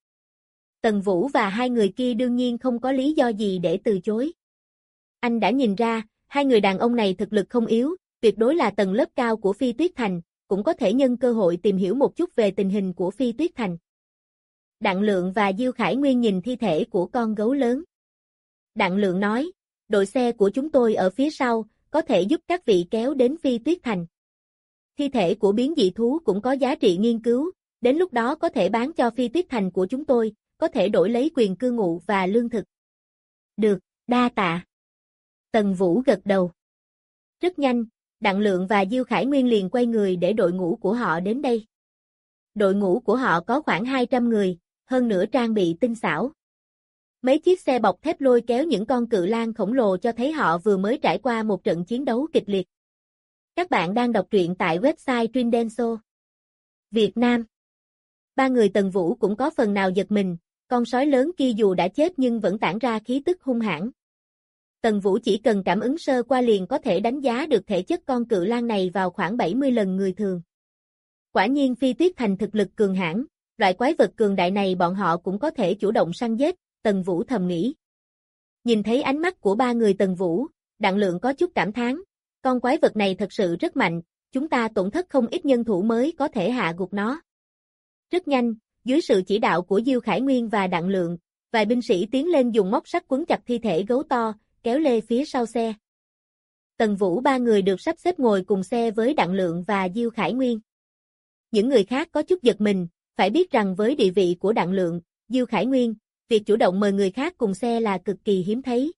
S2: Tần Vũ và hai người kia đương nhiên không có lý do gì để từ chối. Anh đã nhìn ra, Hai người đàn ông này thực lực không yếu, tuyệt đối là tầng lớp cao của Phi Tuyết Thành, cũng có thể nhân cơ hội tìm hiểu một chút về tình hình của Phi Tuyết Thành. Đặng Lượng và Diêu Khải Nguyên nhìn thi thể của con gấu lớn. Đặng Lượng nói, đội xe của chúng tôi ở phía sau, có thể giúp các vị kéo đến Phi Tuyết Thành. Thi thể của biến dị thú cũng có giá trị nghiên cứu, đến lúc đó có thể bán cho Phi Tuyết Thành của chúng tôi, có thể đổi lấy quyền cư ngụ và lương thực. Được, đa tạ. Tần Vũ gật đầu. Rất nhanh, Đặng Lượng và Diêu Khải Nguyên liền quay người để đội ngũ của họ đến đây. Đội ngũ của họ có khoảng 200 người, hơn nữa trang bị tinh xảo. Mấy chiếc xe bọc thép lôi kéo những con cự lang khổng lồ cho thấy họ vừa mới trải qua một trận chiến đấu kịch liệt. Các bạn đang đọc truyện tại website Trindenso. Việt Nam. Ba người Tần Vũ cũng có phần nào giật mình, con sói lớn kia dù đã chết nhưng vẫn tản ra khí tức hung hãn. Tần Vũ chỉ cần cảm ứng sơ qua liền có thể đánh giá được thể chất con cự lang này vào khoảng 70 lần người thường. Quả nhiên Phi Tuyết Thành thực lực cường hãn, loại quái vật cường đại này bọn họ cũng có thể chủ động săn giết, Tần Vũ thầm nghĩ. Nhìn thấy ánh mắt của ba người Tần Vũ, Đặng Lượng có chút cảm thán, con quái vật này thật sự rất mạnh, chúng ta tổn thất không ít nhân thủ mới có thể hạ gục nó. Rất nhanh, dưới sự chỉ đạo của Diêu Khải Nguyên và Đặng Lượng, vài binh sĩ tiến lên dùng móc sắt quấn chặt thi thể gấu to, kéo lê phía sau xe. Tần Vũ ba người được sắp xếp ngồi cùng xe với Đặng Lượng và Diêu Khải Nguyên. Những người khác có chút giật mình, phải biết rằng với địa vị của Đặng Lượng, Diêu Khải Nguyên, việc chủ động mời người khác cùng xe là cực kỳ hiếm thấy.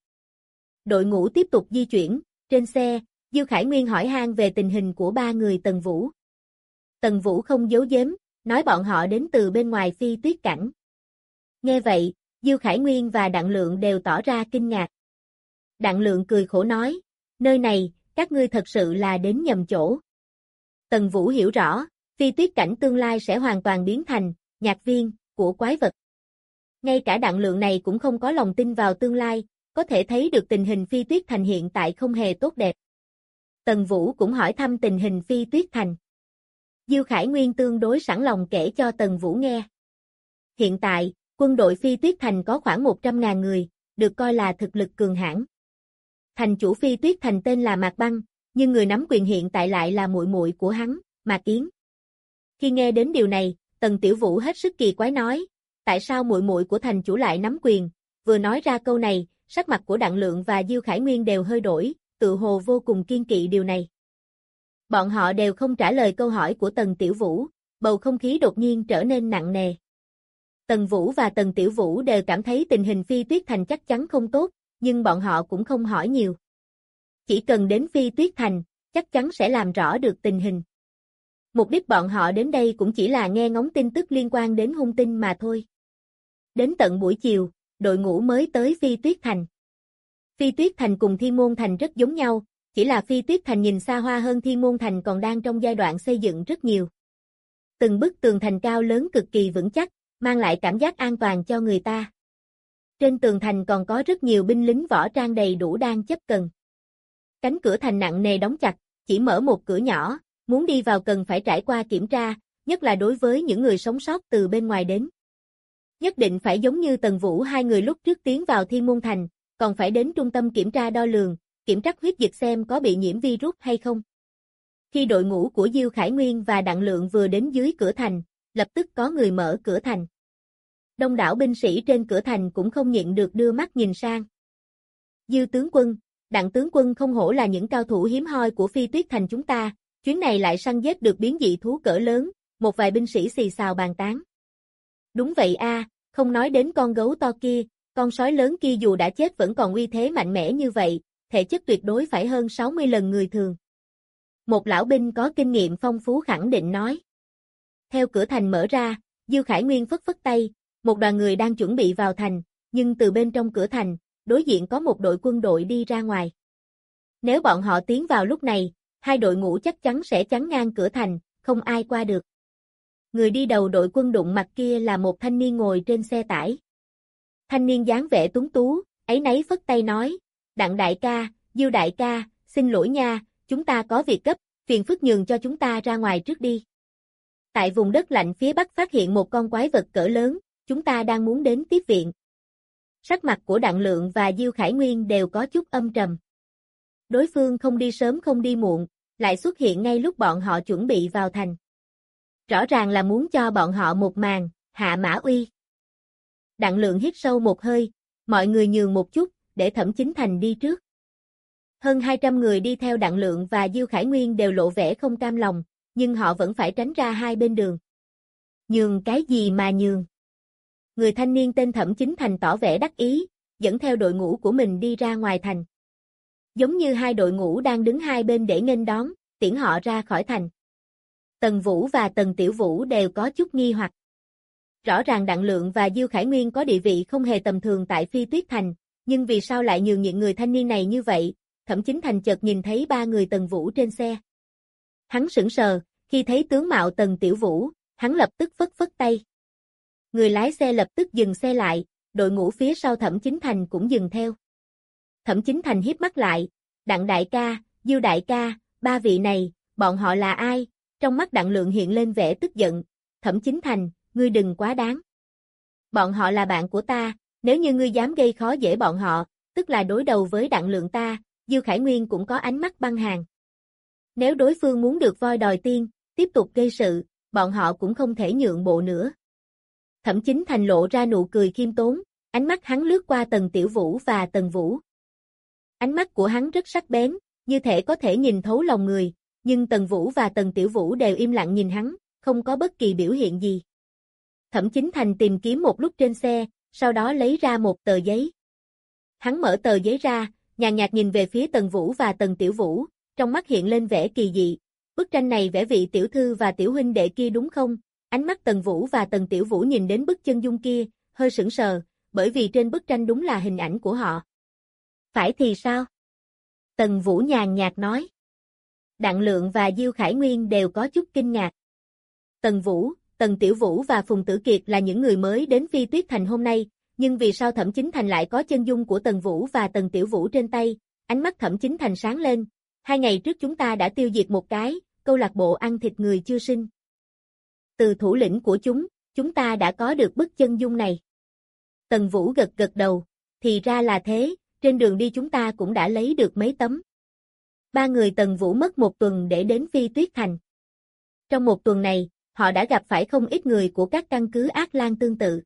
S2: Đội ngũ tiếp tục di chuyển, trên xe, Diêu Khải Nguyên hỏi han về tình hình của ba người Tần Vũ. Tần Vũ không giấu giếm, nói bọn họ đến từ bên ngoài Phi Tuyết Cảnh. Nghe vậy, Diêu Khải Nguyên và Đặng Lượng đều tỏ ra kinh ngạc. Đặng Lượng cười khổ nói, nơi này, các ngươi thật sự là đến nhầm chỗ. Tần Vũ hiểu rõ, Phi Tuyết Cảnh tương lai sẽ hoàn toàn biến thành nhạc viên của quái vật. Ngay cả Đặng Lượng này cũng không có lòng tin vào tương lai, có thể thấy được tình hình Phi Tuyết Thành hiện tại không hề tốt đẹp. Tần Vũ cũng hỏi thăm tình hình Phi Tuyết Thành. Diêu Khải Nguyên tương đối sẵn lòng kể cho Tần Vũ nghe. Hiện tại, quân đội Phi Tuyết Thành có khoảng 100.000 người, được coi là thực lực cường hãn. Thành chủ Phi Tuyết Thành tên là Mạc Băng, nhưng người nắm quyền hiện tại lại là muội muội của hắn, Mạc Yến. Khi nghe đến điều này, Tần Tiểu Vũ hết sức kỳ quái nói, tại sao muội muội của thành chủ lại nắm quyền? Vừa nói ra câu này, sắc mặt của Đặng Lượng và Diêu Khải Nguyên đều hơi đổi, tự hồ vô cùng kiên kỵ điều này. Bọn họ đều không trả lời câu hỏi của Tần Tiểu Vũ, bầu không khí đột nhiên trở nên nặng nề. Tần Vũ và Tần Tiểu Vũ đều cảm thấy tình hình Phi Tuyết Thành chắc chắn không tốt, nhưng bọn họ cũng không hỏi nhiều. Chỉ cần đến Phi Tuyết Thành, chắc chắn sẽ làm rõ được tình hình. Mục đích bọn họ đến đây cũng chỉ là nghe ngóng tin tức liên quan đến hung tinh mà thôi. Đến tận buổi chiều, đội ngũ mới tới Phi Tuyết Thành. Phi Tuyết Thành cùng Thiên Môn Thành rất giống nhau, chỉ là Phi Tuyết Thành nhìn xa hoa hơn Thiên Môn Thành còn đang trong giai đoạn xây dựng rất nhiều. Từng bức tường thành cao lớn cực kỳ vững chắc, mang lại cảm giác an toàn cho người ta. Trên tường thành còn có rất nhiều binh lính võ trang đầy đủ đang chấp cần. Cánh cửa thành nặng nề đóng chặt, chỉ mở một cửa nhỏ, muốn đi vào cần phải trải qua kiểm tra, nhất là đối với những người sống sót từ bên ngoài đến. Nhất định phải giống như Tần Vũ hai người lúc trước tiến vào Thiên Môn Thành, còn phải đến trung tâm kiểm tra đo lường, kiểm tra huyết dịch xem có bị nhiễm virus hay không. Khi đội ngũ của Diêu Khải Nguyên và Đặng Lượng vừa đến dưới cửa thành, lập tức có người mở cửa thành. Đông đảo binh sĩ trên cửa thành cũng không nhịn được đưa mắt nhìn sang. Diêu tướng quân, Đặng tướng quân không hổ là những cao thủ hiếm hoi của Phi Tuyết Thành chúng ta, chuyến này lại săn giết được biến dị thú cỡ lớn, một vài binh sĩ xì xào bàn tán. Đúng vậy a, không nói đến con gấu to kia, con sói lớn kia dù đã chết vẫn còn uy thế mạnh mẽ như vậy, thể chất tuyệt đối phải hơn 60 lần người thường. Một lão binh có kinh nghiệm phong phú khẳng định nói. Theo cửa thành mở ra, Diêu Khải Nguyên phất phất tay, một đoàn người đang chuẩn bị vào thành, nhưng từ bên trong cửa thành, đối diện có một đội quân đội đi ra ngoài. Nếu bọn họ tiến vào lúc này, hai đội ngũ chắc chắn sẽ chắn ngang cửa thành, không ai qua được. Người đi đầu đội quân đụng mặt kia là một thanh niên ngồi trên xe tải. Thanh niên dáng vẻ tuấn tú, áy náy phất tay nói, Đặng đại ca, Diêu đại ca, xin lỗi nha, chúng ta có việc gấp, phiền phức nhường cho chúng ta ra ngoài trước đi. Tại vùng đất lạnh phía bắc phát hiện một con quái vật cỡ lớn, chúng ta đang muốn đến tiếp viện. Sắc mặt của Đặng Lượng và Diêu Khải Nguyên đều có chút âm trầm. Đối phương không đi sớm không đi muộn, lại xuất hiện ngay lúc bọn họ chuẩn bị vào thành. Rõ ràng là muốn cho bọn họ một màn, hạ mã uy. Đặng Lượng hít sâu một hơi, mọi người nhường một chút, để Thẩm Chính Thành đi trước. Hơn 200 người đi theo Đặng Lượng và Diêu Khải Nguyên đều lộ vẻ không cam lòng, nhưng họ vẫn phải tránh ra hai bên đường. Nhường cái gì mà nhường? Người thanh niên tên Thẩm Chính Thành tỏ vẻ đắc ý, dẫn theo đội ngũ của mình đi ra ngoài thành. Giống như hai đội ngũ đang đứng hai bên để nghênh đón, tiễn họ ra khỏi thành. Tần Vũ và Tần Tiểu Vũ đều có chút nghi hoặc. Rõ ràng Đặng Lượng và Diêu Khải Nguyên có địa vị không hề tầm thường tại Phi Tuyết Thành, nhưng vì sao lại nhường nhịn người thanh niên này như vậy? Thẩm Chính Thành chợt nhìn thấy ba người Tần Vũ trên xe. Hắn sững sờ, khi thấy tướng mạo Tần Tiểu Vũ, hắn lập tức phất phất tay. Người lái xe lập tức dừng xe lại, đội ngũ phía sau Thẩm Chính Thành cũng dừng theo. Thẩm Chính Thành híp mắt lại, Đặng đại ca, Diêu đại ca, ba vị này, bọn họ là ai? Trong mắt Đặng Lượng hiện lên vẻ tức giận, Thẩm Chính Thành, ngươi đừng quá đáng. Bọn họ là bạn của ta, nếu như ngươi dám gây khó dễ bọn họ, tức là đối đầu với Đặng Lượng ta. Diêu Khải Nguyên cũng có ánh mắt băng hàn. Nếu đối phương muốn được voi đòi tiên, tiếp tục gây sự, bọn họ cũng không thể nhượng bộ nữa. Thẩm Chính Thành lộ ra nụ cười khiêm tốn, ánh mắt hắn lướt qua Tần Tiểu Vũ và Tần Vũ. Ánh mắt của hắn rất sắc bén, như thể có thể nhìn thấu lòng người, nhưng Tần Vũ và Tần Tiểu Vũ đều im lặng nhìn hắn, không có bất kỳ biểu hiện gì. Thẩm Chính Thành tìm kiếm một lúc trên xe, sau đó lấy ra một tờ giấy. Hắn mở tờ giấy ra, nhàn nhạt nhìn về phía Tần Vũ và Tần Tiểu Vũ, trong mắt hiện lên vẻ kỳ dị. Bức tranh này vẽ vị tiểu thư và tiểu huynh đệ kia đúng không? Ánh mắt Tần Vũ và Tần Tiểu Vũ nhìn đến bức chân dung kia, hơi sững sờ, bởi vì trên bức tranh đúng là hình ảnh của họ. Phải thì sao? Tần Vũ nhàn nhạt nói. Đặng Lượng và Diêu Khải Nguyên đều có chút kinh ngạc. Tần Vũ, Tần Tiểu Vũ và Phùng Tử Kiệt là những người mới đến Phi Tuyết Thành hôm nay, nhưng vì sao Thẩm Chính Thành lại có chân dung của Tần Vũ và Tần Tiểu Vũ trên tay? Ánh mắt Thẩm Chính Thành sáng lên. 2 ngày trước chúng ta đã tiêu diệt một cái, câu lạc bộ ăn thịt người chưa sinh. Từ thủ lĩnh của chúng ta đã có được bức chân dung này. Tần Vũ gật gật đầu, thì ra là thế, trên đường đi chúng ta cũng đã lấy được mấy tấm. Ba người Tần Vũ mất 1 tuần để đến Phi Tuyết Thành. Trong 1 tuần này, họ đã gặp phải không ít người của các căn cứ Ác Lan tương tự.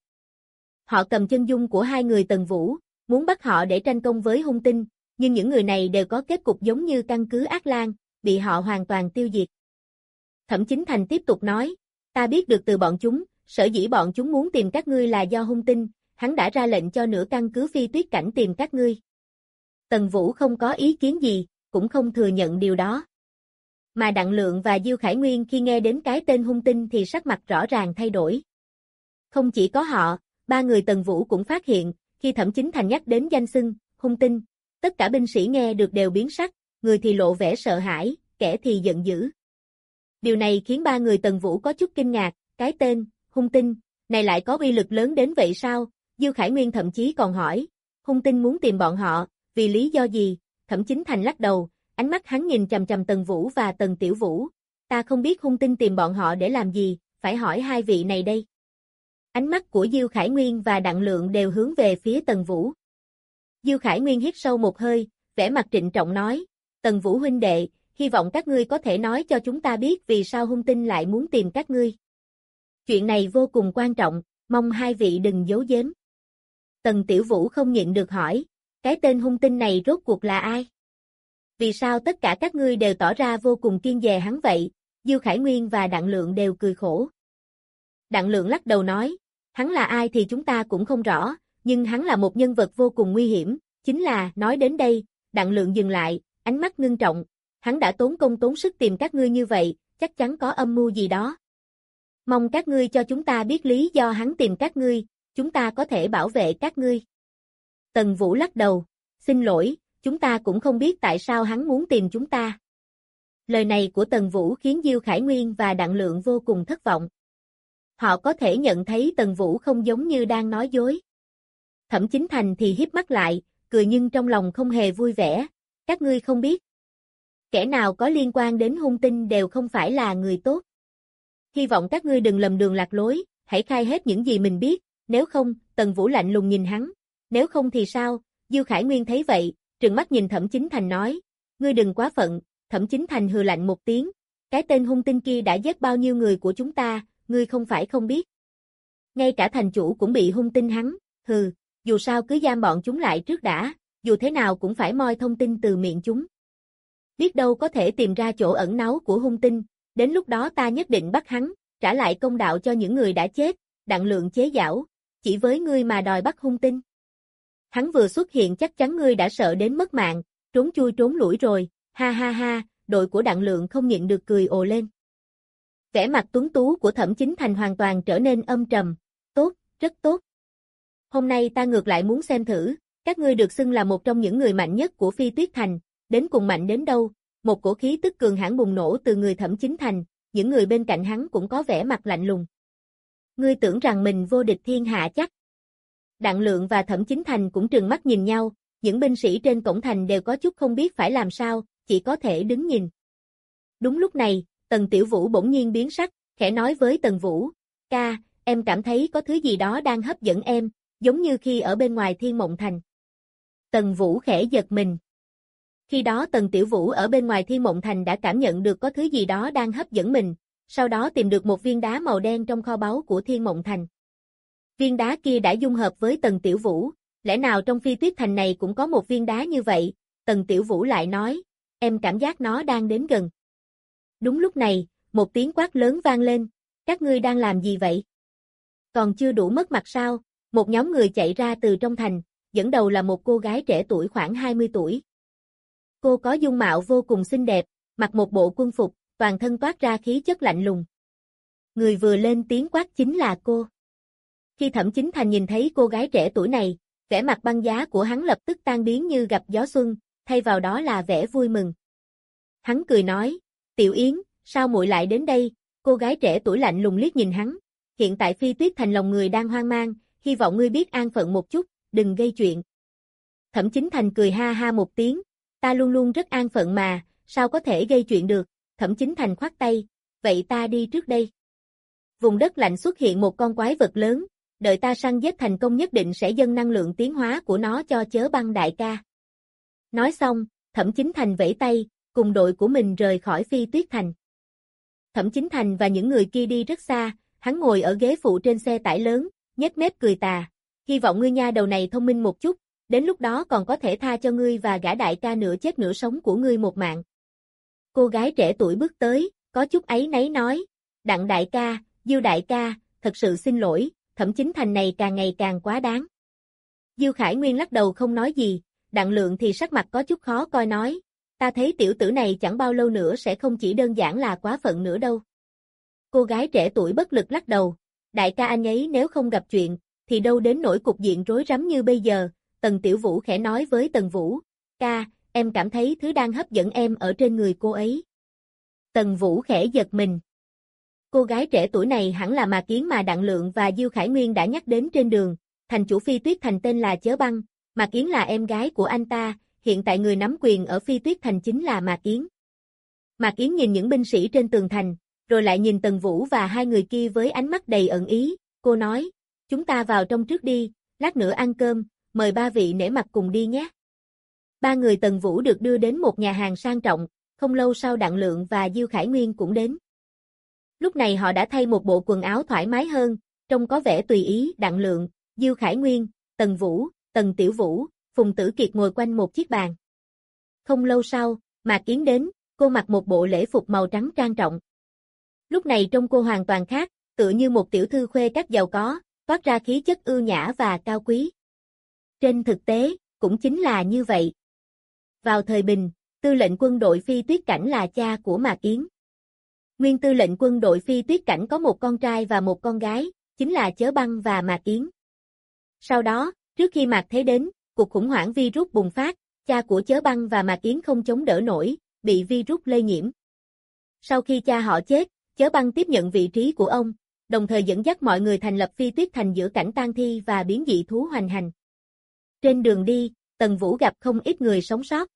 S2: Họ cầm chân dung của 2 người Tần Vũ, muốn bắt họ để tranh công với hung tinh, nhưng những người này đều có kết cục giống như căn cứ Ác Lan, bị họ hoàn toàn tiêu diệt. Thẩm Chính Thành tiếp tục nói, ta biết được từ bọn chúng, sở dĩ bọn chúng muốn tìm các ngươi là do hung tinh, hắn đã ra lệnh cho nửa căn cứ Phi Tuyết Cảnh tìm các ngươi. Tần Vũ không có ý kiến gì, cũng không thừa nhận điều đó. Mà Đặng Lượng và Diêu Khải Nguyên khi nghe đến cái tên hung tinh thì sắc mặt rõ ràng thay đổi. Không chỉ có họ, 3 người Tần Vũ cũng phát hiện, khi Thẩm Chính Thành nhắc đến danh xưng, hung tinh, tất cả binh sĩ nghe được đều biến sắc, người thì lộ vẻ sợ hãi, kẻ thì giận dữ. Điều này khiến 3 người Tần Vũ có chút kinh ngạc, cái tên, hung tinh, này lại có uy lực lớn đến vậy sao? Diêu Khải Nguyên thậm chí còn hỏi, hung tinh muốn tìm bọn họ, vì lý do gì? Thẩm Chính Thành lắc đầu, ánh mắt hắn nhìn chằm chằm Tần Vũ và Tần Tiểu Vũ. Ta không biết hung tinh tìm bọn họ để làm gì, phải hỏi hai vị này đây. Ánh mắt của Diêu Khải Nguyên và Đặng Lượng đều hướng về phía Tần Vũ. Diêu Khải Nguyên hít sâu một hơi, vẻ mặt trịnh trọng nói, Tần Vũ huynh đệ, hy vọng các ngươi có thể nói cho chúng ta biết vì sao hung tinh lại muốn tìm các ngươi. Chuyện này vô cùng quan trọng, mong hai vị đừng giấu giếm. Tần Tiểu Vũ không nhịn được hỏi, cái tên hung tinh này rốt cuộc là ai? Vì sao tất cả các ngươi đều tỏ ra vô cùng kiêng dè hắn vậy? Diêu Khải Nguyên và Đặng Lượng đều cười khổ. Đặng Lượng lắc đầu nói, hắn là ai thì chúng ta cũng không rõ, nhưng hắn là một nhân vật vô cùng nguy hiểm, chính là, nói đến đây, Đặng Lượng dừng lại, ánh mắt ngưng trọng, hắn đã tốn công tốn sức tìm các ngươi như vậy, chắc chắn có âm mưu gì đó. Mong các ngươi cho chúng ta biết lý do hắn tìm các ngươi, chúng ta có thể bảo vệ các ngươi. Tần Vũ lắc đầu, xin lỗi, chúng ta cũng không biết tại sao hắn muốn tìm chúng ta. Lời này của Tần Vũ khiến Diêu Khải Nguyên và Đặng Lượng vô cùng thất vọng. Họ có thể nhận thấy Tần Vũ không giống như đang nói dối. Thẩm Chính Thành thì híp mắt lại, cười nhưng trong lòng không hề vui vẻ, các ngươi không biết. Kẻ nào có liên quan đến hung tinh đều không phải là người tốt. Hy vọng các ngươi đừng lầm đường lạc lối, hãy khai hết những gì mình biết, nếu không, Tần Vũ lạnh lùng nhìn hắn, nếu không thì sao? Diêu Khải Nguyên thấy vậy, trừng mắt nhìn Thẩm Chính Thành nói, ngươi đừng quá phận, Thẩm Chính Thành hừ lạnh một tiếng, cái tên hung tinh kia đã giết bao nhiêu người của chúng ta, ngươi không phải không biết. Ngay cả thành chủ cũng bị hung tinh hắn, hừ, dù sao cứ giam bọn chúng lại trước đã, dù thế nào cũng phải moi thông tin từ miệng chúng. Biết đâu có thể tìm ra chỗ ẩn náu của hung tinh, đến lúc đó ta nhất định bắt hắn, trả lại công đạo cho những người đã chết. Đặng Lượng chế giảo, chỉ với ngươi mà đòi bắt hung tinh. Hắn vừa xuất hiện chắc chắn ngươi đã sợ đến mất mạng, trốn chui trốn lủi rồi, ha ha ha, đội của Đặng Lượng không nhịn được cười ồ lên. Vẻ mặt tuấn tú của Thẩm Chính Thành hoàn toàn trở nên âm trầm, tốt, rất tốt. Hôm nay ta ngược lại muốn xem thử, các ngươi được xưng là một trong những người mạnh nhất của Phi Tuyết Thành, đến cùng mạnh đến đâu, một cổ khí tức cường hãn bùng nổ từ người Thẩm Chính Thành, những người bên cạnh hắn cũng có vẻ mặt lạnh lùng. Ngươi tưởng rằng mình vô địch thiên hạ chắc. Đặng Lượng và Thẩm Chính Thành cũng trừng mắt nhìn nhau, những binh sĩ trên cổng thành đều có chút không biết phải làm sao, chỉ có thể đứng nhìn. Đúng lúc này, Tần Tiểu Vũ bỗng nhiên biến sắc, khẽ nói với Tần Vũ, ca, em cảm thấy có thứ gì đó đang hấp dẫn em, giống như khi ở bên ngoài Thiên Mộng Thành. Tần Vũ khẽ giật mình. Khi đó Tần Tiểu Vũ ở bên ngoài Thiên Mộng Thành đã cảm nhận được có thứ gì đó đang hấp dẫn mình, sau đó tìm được một viên đá màu đen trong kho báu của Thiên Mộng Thành. Viên đá kia đã dung hợp với Tần Tiểu Vũ, lẽ nào trong Phi Tuyết Thành này cũng có một viên đá như vậy? Tần Tiểu Vũ lại nói, em cảm giác nó đang đến gần. Đúng lúc này, một tiếng quát lớn vang lên, các ngươi đang làm gì vậy? Còn chưa đủ mất mặt sao? Một nhóm người chạy ra từ trong thành, dẫn đầu là một cô gái trẻ tuổi khoảng 20 tuổi. Cô có dung mạo vô cùng xinh đẹp, mặc một bộ quân phục, toàn thân toát ra khí chất lạnh lùng. Người vừa lên tiếng quát chính là cô. Khi Thẩm Chính Thành nhìn thấy cô gái trẻ tuổi này, vẻ mặt băng giá của hắn lập tức tan biến như gặp gió xuân, thay vào đó là vẻ vui mừng. Hắn cười nói, Tiểu Yến, sao muội lại đến đây? Cô gái trẻ tuổi lạnh lùng liếc nhìn hắn. Hiện tại Phi Tuyết Thành lòng người đang hoang mang, hy vọng ngươi biết an phận một chút, đừng gây chuyện. Thẩm Chính Thành cười ha ha một tiếng, ta luôn luôn rất an phận mà, sao có thể gây chuyện được? Thẩm Chính Thành khoát tay, vậy ta đi trước đây. Vùng đất lạnh xuất hiện một con quái vật lớn, đợi ta săn giết thành công nhất định sẽ dâng năng lượng tiến hóa của nó cho Chớ Băng đại ca. Nói xong, Thẩm Chính Thành vẫy tay, cùng đội của mình rời khỏi Phi Tuyết Thành. Thẩm Chính Thành và những người kia đi rất xa, hắn ngồi ở ghế phụ trên xe tải lớn, nhếch mép cười tà, hy vọng ngươi nha đầu này thông minh một chút, đến lúc đó còn có thể tha cho ngươi và gã đại ca nửa chết nửa sống của ngươi một mạng. Cô gái trẻ tuổi bước tới, có chút áy náy nói, Đặng đại ca, Diêu đại ca, thật sự xin lỗi, Thẩm Chính Thành này càng ngày càng quá đáng. Diêu Khải Nguyên lắc đầu không nói gì, Đặng Lượng thì sắc mặt có chút khó coi nói, ta thấy tiểu tử này chẳng bao lâu nữa sẽ không chỉ đơn giản là quá phận nữa đâu. Cô gái trẻ tuổi bất lực lắc đầu, đại ca anh ấy nếu không gặp chuyện, thì đâu đến nỗi cục diện rối rắm như bây giờ. Tần Tiểu Vũ khẽ nói với Tần Vũ, ca, em cảm thấy thứ đang hấp dẫn em ở trên người cô ấy. Tần Vũ khẽ giật mình. Cô gái trẻ tuổi này hẳn là Mạc Kiến mà Đặng Lượng và Diêu Khải Nguyên đã nhắc đến trên đường, thành chủ Phi Tuyết Thành tên là Chớ Băng, Mạc Kiến là em gái của anh ta, hiện tại người nắm quyền ở Phi Tuyết Thành chính là Mạc Kiến. Mạc Kiến nhìn những binh sĩ trên tường thành, rồi lại nhìn Tần Vũ và hai người kia với ánh mắt đầy ẩn ý, cô nói, chúng ta vào trong trước đi, lát nữa ăn cơm, mời ba vị nể mặt cùng đi nhé. Ba người Tần Vũ được đưa đến một nhà hàng sang trọng, không lâu sau Đặng Lượng và Diêu Khải Nguyên cũng đến. Lúc này họ đã thay một bộ quần áo thoải mái hơn, trông có vẻ tùy ý. Đặng Lượng, Diêu Khải Nguyên, Tần Vũ, Tần Tiểu Vũ, Phùng Tử Kiệt ngồi quanh một chiếc bàn. Không lâu sau, Mạc Kiến đến, cô mặc một bộ lễ phục màu trắng trang trọng. Lúc này trông cô hoàn toàn khác, tựa như một tiểu thư khuê các giàu có, toát ra khí chất ưu nhã và cao quý. Trên thực tế, cũng chính là như vậy. Vào thời bình, tư lệnh quân đội Phi Tuyết Cảnh là cha của Mạc Kiến. Nguyên tư lệnh quân đội Phi Tuyết Cảnh có một con trai và một con gái, chính là Chớ Băng và Mạc Kiến. Sau đó, trước khi Mạc Thế đến, cuộc khủng hoảng virus bùng phát, cha của Chớ Băng và Mạc Kiến không chống đỡ nổi, bị virus lây nhiễm. Sau khi cha họ chết, Chớ Băng tiếp nhận vị trí của ông, đồng thời dẫn dắt mọi người thành lập Phi Tuyết Thành giữa cảnh tang thi và biến dị thú hoành hành. Trên đường đi, Tần Vũ gặp không ít người sống sót.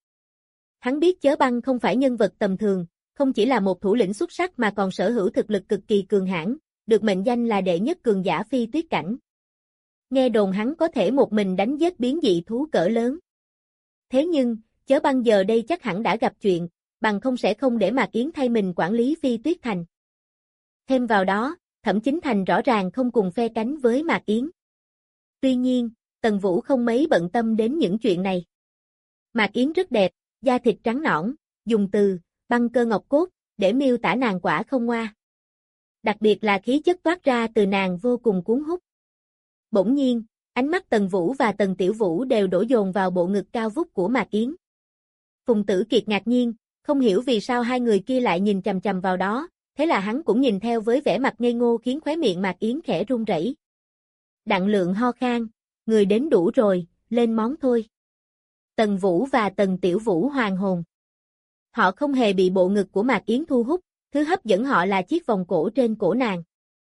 S2: Hắn biết Chớ Băng không phải nhân vật tầm thường, không chỉ là một thủ lĩnh xuất sắc mà còn sở hữu thực lực cực kỳ cường hãn, được mệnh danh là đệ nhất cường giả Phi Tuyết Cảnh. Nghe đồn hắn có thể một mình đánh giết biến dị thú cỡ lớn. Thế nhưng, Chớ Băng giờ đây chắc hẳn đã gặp chuyện, bằng không sẽ không để Mạc Yến thay mình quản lý Phi Tuyết Thành. Thêm vào đó, Thẩm Chính Thành rõ ràng không cùng phe cánh với Mạc Yến. Tuy nhiên, Tần Vũ không mấy bận tâm đến những chuyện này. Mạc Yến rất đẹp, da thịt trắng nõn, dùng từ băng cơ ngọc cốt để miêu tả nàng quả không ngoa. Đặc biệt là khí chất toát ra từ nàng vô cùng cuốn hút. Bỗng nhiên, ánh mắt Tần Vũ và Tần Tiểu Vũ đều đổ dồn vào bộ ngực cao vút của Mạc Yến. Phùng Tử Kiệt ngạc nhiên, không hiểu vì sao hai người kia lại nhìn chằm chằm vào đó, thế là hắn cũng nhìn theo với vẻ mặt ngây ngô khiến khóe miệng Mạc Yến khẽ run rẩy. Đặng Lượng ho khan, người đến đủ rồi, lên món thôi. Tần Vũ và Tần Tiểu Vũ hoàn hồn. Họ không hề bị bộ ngực của Mạc Yến thu hút, thứ hấp dẫn họ là chiếc vòng cổ trên cổ nàng.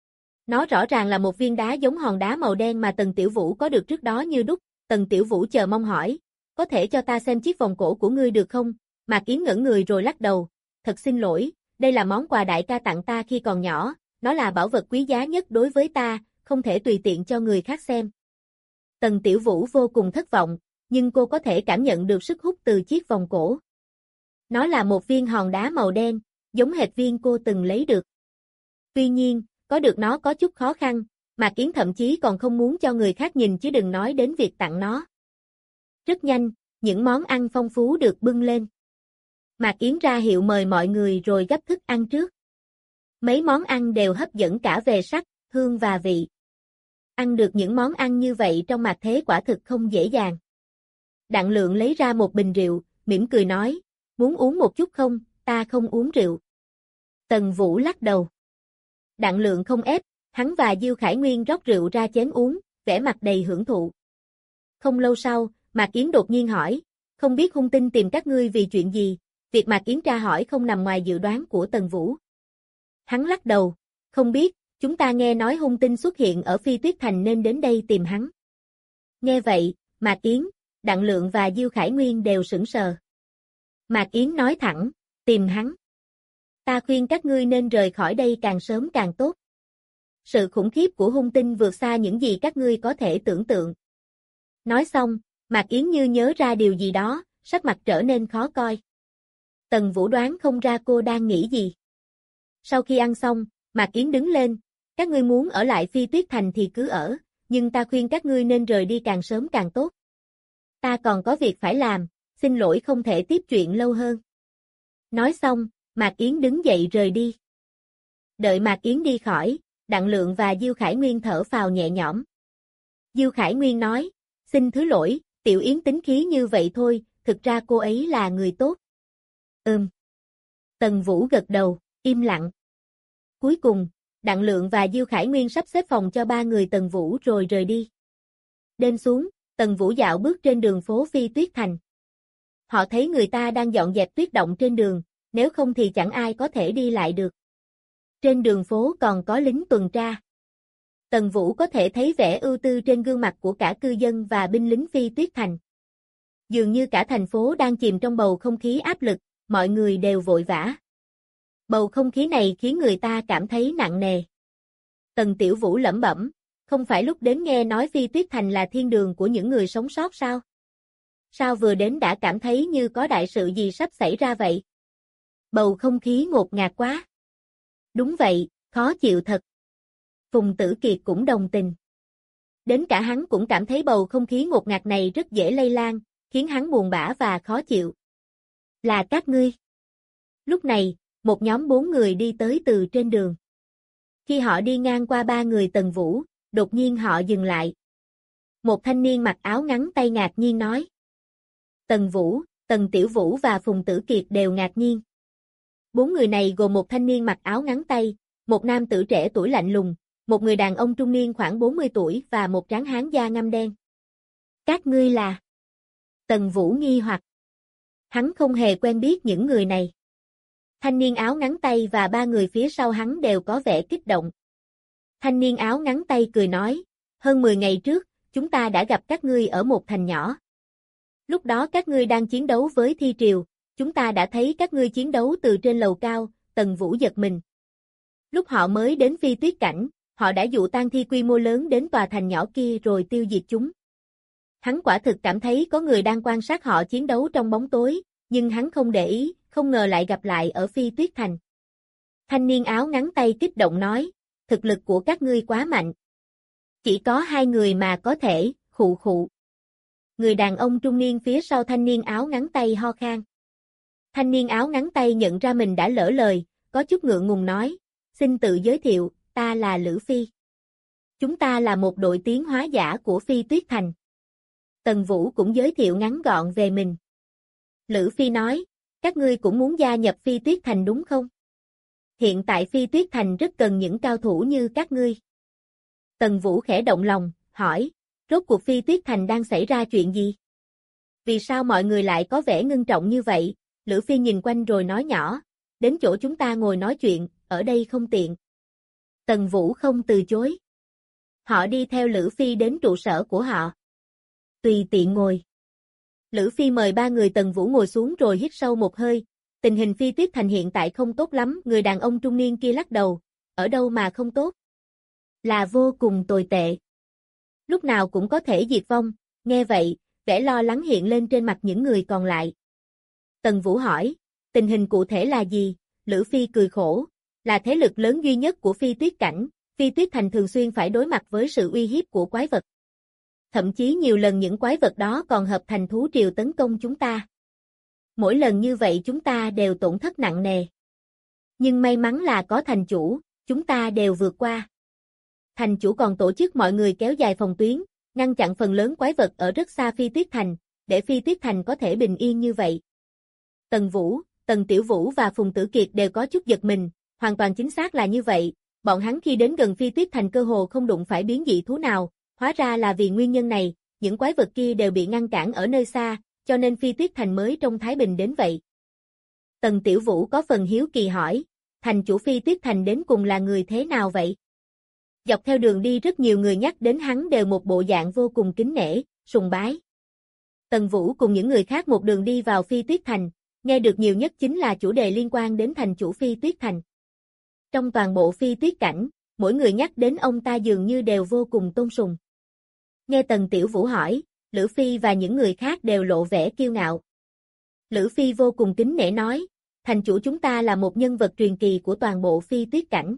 S2: Nó rõ ràng là một viên đá giống hòn đá màu đen mà Tần Tiểu Vũ có được trước đó như đúc. Tần Tiểu Vũ chờ mong hỏi, có thể cho ta xem chiếc vòng cổ của ngươi được không? Mạc Yến ngẩn người rồi lắc đầu, thật xin lỗi, đây là món quà đại ca tặng ta khi còn nhỏ, nó là bảo vật quý giá nhất đối với ta, không thể tùy tiện cho người khác xem. Tần Tiểu Vũ vô cùng thất vọng, nhưng cô có thể cảm nhận được sức hút từ chiếc vòng cổ. Nó là một viên hòn đá màu đen, giống hệt viên cô từng lấy được. Tuy nhiên, có được nó có chút khó khăn, Mạc Yến thậm chí còn không muốn cho người khác nhìn chứ đừng nói đến việc tặng nó. Rất nhanh, những món ăn phong phú được bưng lên. Mạc Yến ra hiệu mời mọi người rồi gấp thức ăn trước. Mấy món ăn đều hấp dẫn cả về sắc, hương và vị. Ăn được những món ăn như vậy trong mặt thế quả thực không dễ dàng. Đặng Lượng lấy ra một bình rượu, mỉm cười nói, muốn uống một chút không, ta không uống rượu. Tần Vũ lắc đầu. Đặng Lượng không ép, hắn và Diêu Khải Nguyên rót rượu ra chén uống, vẻ mặt đầy hưởng thụ. Không lâu sau, Mạc Yến đột nhiên hỏi, không biết Hung Tinh tìm các ngươi vì chuyện gì, việc Mạc Yến tra hỏi không nằm ngoài dự đoán của Tần Vũ. Hắn lắc đầu, không biết, chúng ta nghe nói Hung Tinh xuất hiện ở Phi Tuyết Thành nên đến đây tìm hắn. Nghe vậy, Mạc Yến, Đặng Lượng và Diêu Khải Nguyên đều sững sờ. Mạc Yến nói thẳng, tìm hắn. Ta khuyên các ngươi nên rời khỏi đây càng sớm càng tốt. Sự khủng khiếp của Hung Tinh vượt xa những gì các ngươi có thể tưởng tượng. Nói xong, Mạc Yến như nhớ ra điều gì đó, sắc mặt trở nên khó coi. Tần Vũ đoán không ra cô đang nghĩ gì. Sau khi ăn xong, Mạc Yến đứng lên, các ngươi muốn ở lại Phi Tuyết Thành thì cứ ở, nhưng ta khuyên các ngươi nên rời đi càng sớm càng tốt. Ta còn có việc phải làm, xin lỗi không thể tiếp chuyện lâu hơn. Nói xong, Mạc Yến đứng dậy rời đi. Đợi Mạc Yến đi khỏi, Đặng Lượng và Diêu Khải Nguyên thở phào nhẹ nhõm. Diêu Khải Nguyên nói, xin thứ lỗi, Tiểu Yến tính khí như vậy thôi, thực ra cô ấy là người tốt. Tần Vũ gật đầu, im lặng. Cuối cùng, Đặng Lượng và Diêu Khải Nguyên sắp xếp phòng cho ba người Tần Vũ rồi rời đi. Đêm xuống, Tần Vũ dạo bước trên đường phố Phi Tuyết Thành. Họ thấy người ta đang dọn dẹp tuyết động trên đường, nếu không thì chẳng ai có thể đi lại được. Trên đường phố còn có lính tuần tra. Tần Vũ có thể thấy vẻ ưu tư trên gương mặt của cả cư dân và binh lính Phi Tuyết Thành. Dường như cả thành phố đang chìm trong bầu không khí áp lực, mọi người đều vội vã. Bầu không khí này khiến người ta cảm thấy nặng nề. Tần Tiểu Vũ lẩm bẩm, không phải lúc đến nghe nói Phi Tuyết Thành là thiên đường của những người sống sót sao? Sao vừa đến đã cảm thấy như có đại sự gì sắp xảy ra vậy? Bầu không khí ngột ngạt quá. Đúng vậy, khó chịu thật. Phùng Tử Kiệt cũng đồng tình. Đến cả hắn cũng cảm thấy bầu không khí ngột ngạt này rất dễ lây lan, khiến hắn buồn bã và khó chịu. Là các ngươi. Lúc này, một nhóm 4 người đi tới từ trên đường. Khi họ đi ngang qua ba người Tần Vũ, đột nhiên họ dừng lại. Một thanh niên mặc áo ngắn tay ngạc nhiên nói. Tần Vũ, Tần Tiểu Vũ và Phùng Tử Kiệt đều ngạc nhiên. 4 người này gồm một thanh niên mặc áo ngắn tay, một nam tử trẻ tuổi lạnh lùng, một người đàn ông trung niên khoảng 40 tuổi và một tráng hán da ngăm đen. Các ngươi là? Tần Vũ nghi hoặc. Hắn không hề quen biết những người này. Thanh niên áo ngắn tay và ba người phía sau hắn đều có vẻ kích động. Thanh niên áo ngắn tay cười nói, hơn 10 ngày trước, chúng ta đã gặp các ngươi ở một thành nhỏ. Lúc đó các ngươi đang chiến đấu với Thi Triều, chúng ta đã thấy các ngươi chiến đấu từ trên lầu cao, Tần Vũ giật mình. Lúc họ mới đến Phi Tuyết Cảnh, họ đã dụ tang thi quy mô lớn đến tòa thành nhỏ kia rồi tiêu diệt chúng. Hắn quả thực cảm thấy có người đang quan sát họ chiến đấu trong bóng tối, nhưng hắn không để ý, không ngờ lại gặp lại ở Phi Tuyết Thành. Thanh niên áo ngắn tay kích động nói, thực lực của các ngươi quá mạnh. Chỉ có 2 người mà có thể, khụ khụ. Người đàn ông trung niên phía sau thanh niên áo ngắn tay ho khan. Thanh niên áo ngắn tay nhận ra mình đã lỡ lời, có chút ngượng ngùng nói, xin tự giới thiệu, ta là Lữ Phi. Chúng ta là một đội tiến hóa giả của Phi Tuyết Thành. Tần Vũ cũng giới thiệu ngắn gọn về mình. Lữ Phi nói, các ngươi cũng muốn gia nhập Phi Tuyết Thành đúng không? Hiện tại Phi Tuyết Thành rất cần những cao thủ như các ngươi. Tần Vũ khẽ động lòng, hỏi, rốt cuộc Phi Tuyết Thành đang xảy ra chuyện gì? Vì sao mọi người lại có vẻ ngưng trọng như vậy? Lữ Phi nhìn quanh rồi nói nhỏ, đến chỗ chúng ta ngồi nói chuyện, ở đây không tiện. Tần Vũ không từ chối. Họ đi theo Lữ Phi đến trụ sở của họ. Tùy tiện ngồi. Lữ Phi mời 3 người Tần Vũ ngồi xuống rồi hít sâu một hơi. Tình hình Phi Tuyết Thành hiện tại không tốt lắm, người đàn ông trung niên kia lắc đầu. Ở đâu mà không tốt? Là vô cùng tồi tệ. Lúc nào cũng có thể diệt vong. Nghe vậy, vẻ lo lắng hiện lên trên mặt những người còn lại. Tần Vũ hỏi, tình hình cụ thể là gì? Lữ Phi cười khổ, là thế lực lớn duy nhất của Phi Tuyết Cảnh, Phi Tuyết Thành thường xuyên phải đối mặt với sự uy hiếp của quái vật. Thậm chí nhiều lần những quái vật đó còn hợp thành thú triều tấn công chúng ta. Mỗi lần như vậy chúng ta đều tổn thất nặng nề. Nhưng may mắn là có thành chủ, chúng ta đều vượt qua. Thành chủ còn tổ chức mọi người kéo dài phòng tuyến, ngăn chặn phần lớn quái vật ở rất xa Phi Tuyết Thành, để Phi Tuyết Thành có thể bình yên như vậy. Tần Vũ, Tần Tiểu Vũ và Phùng Tử Kiệt đều có chút giật mình, hoàn toàn chính xác là như vậy, bọn hắn khi đến gần Phi Tuyết Thành cơ hồ không đụng phải biến dị thú nào, hóa ra là vì nguyên nhân này, những quái vật kia đều bị ngăn cản ở nơi xa, cho nên Phi Tuyết Thành mới trông thái bình đến vậy. Tần Tiểu Vũ có phần hiếu kỳ hỏi, thành chủ Phi Tuyết Thành đến cùng là người thế nào vậy? Dọc theo đường đi rất nhiều người nhắc đến hắn đều một bộ dạng vô cùng kính nể, sùng bái. Tần Vũ cùng những người khác một đường đi vào Phi Tuyết Thành, nghe được nhiều nhất chính là chủ đề liên quan đến thành chủ Phi Tuyết Thành. Trong toàn bộ Phi Tuyết Cảnh, mỗi người nhắc đến ông ta dường như đều vô cùng tôn sùng. Nghe Tần Tiểu Vũ hỏi, Lữ Phi và những người khác đều lộ vẻ kiêu ngạo. Lữ Phi vô cùng kính nể nói, thành chủ chúng ta là một nhân vật truyền kỳ của toàn bộ Phi Tuyết Cảnh.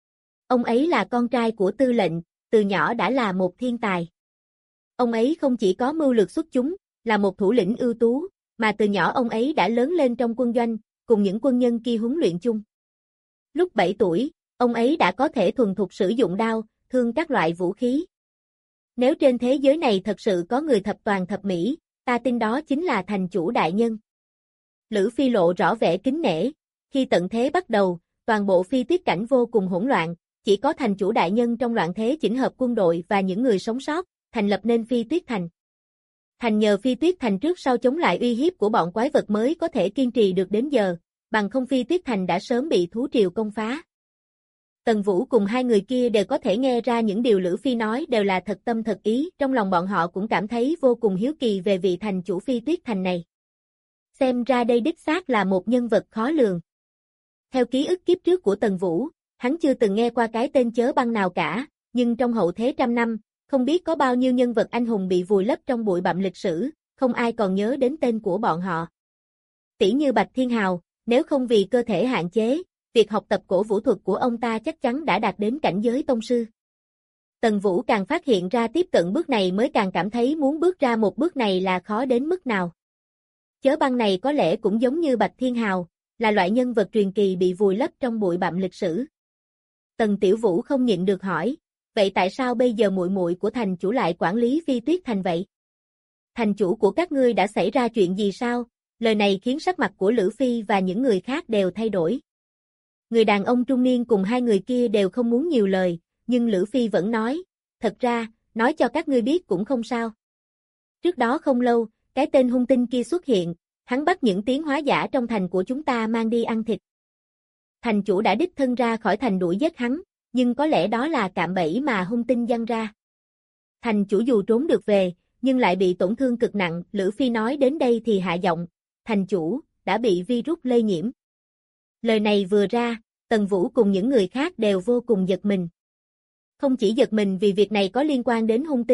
S2: Ông ấy là con trai của tư lệnh, từ nhỏ đã là một thiên tài. Ông ấy không chỉ có mưu lược xuất chúng, là một thủ lĩnh ưu tú, mà từ nhỏ ông ấy đã lớn lên trong quân doanh, cùng những quân nhân kia huấn luyện chung. Lúc 7 tuổi, ông ấy đã có thể thuần thục sử dụng đao, thương các loại vũ khí. Nếu trên thế giới này thật sự có người thập toàn thập mỹ, ta tin đó chính là thành chủ đại nhân. Lữ Phi lộ rõ vẻ kính nể, khi tận thế bắt đầu, toàn bộ Phi Tuyết Cảnh vô cùng hỗn loạn, chỉ có thành chủ đại nhân trong loạn thế chỉnh hợp quân đội và những người sống sót, thành lập nên Phi Tuyết Thành. Thành nhờ Phi Tuyết Thành trước sau chống lại uy hiếp của bọn quái vật mới có thể kiên trì được đến giờ, bằng không Phi Tuyết Thành đã sớm bị thú triều công phá. Tần Vũ cùng 2 người kia đều có thể nghe ra những điều Lữ Phi nói đều là thật tâm thật ý, trong lòng bọn họ cũng cảm thấy vô cùng hiếu kỳ về vị thành chủ Phi Tuyết Thành này. Xem ra đây đích xác là một nhân vật khó lường. Theo ký ức kiếp trước của Tần Vũ, hắn chưa từng nghe qua cái tên Chớ Băng nào cả, nhưng trong hậu thế trăm năm, không biết có bao nhiêu nhân vật anh hùng bị vùi lấp trong bụi bặm lịch sử, không ai còn nhớ đến tên của bọn họ. Tỷ như Bạch Thiên Hào, nếu không vì cơ thể hạn chế, việc học tập cổ vũ thuật của ông ta chắc chắn đã đạt đến cảnh giới tông sư. Tần Vũ càng phát hiện ra tiếp cận bước này mới càng cảm thấy muốn bước ra một bước này là khó đến mức nào. Chớ Băng này có lẽ cũng giống như Bạch Thiên Hào, là loại nhân vật truyền kỳ bị vùi lấp trong bụi bặm lịch sử. Tần Tiểu Vũ không nhịn được hỏi, vậy tại sao bây giờ muội muội của thành chủ lại quản lý Phi Tuyết Thành vậy? Thành chủ của các ngươi đã xảy ra chuyện gì sao? Lời này khiến sắc mặt của Lữ Phi và những người khác đều thay đổi. Người đàn ông trung niên cùng 2 người kia đều không muốn nhiều lời, nhưng Lữ Phi vẫn nói, thật ra, nói cho các ngươi biết cũng không sao. Trước đó không lâu, cái tên hung tinh kia xuất hiện, hắn bắt những tiến hóa giả trong thành của chúng ta mang đi ăn thịt. Thành chủ đã đích thân ra khỏi thành đuổi giết hắn, nhưng có lẽ đó là cạm bẫy mà hung tinh giăng ra. Thành chủ dù trốn được về, nhưng lại bị tổn thương cực nặng, Lữ Phi nói đến đây thì hạ giọng, thành chủ, đã bị virus lây nhiễm. Lời này vừa ra, Tần Vũ cùng những người khác đều vô cùng giật mình. Không chỉ giật mình vì việc này có liên quan đến hung tinh,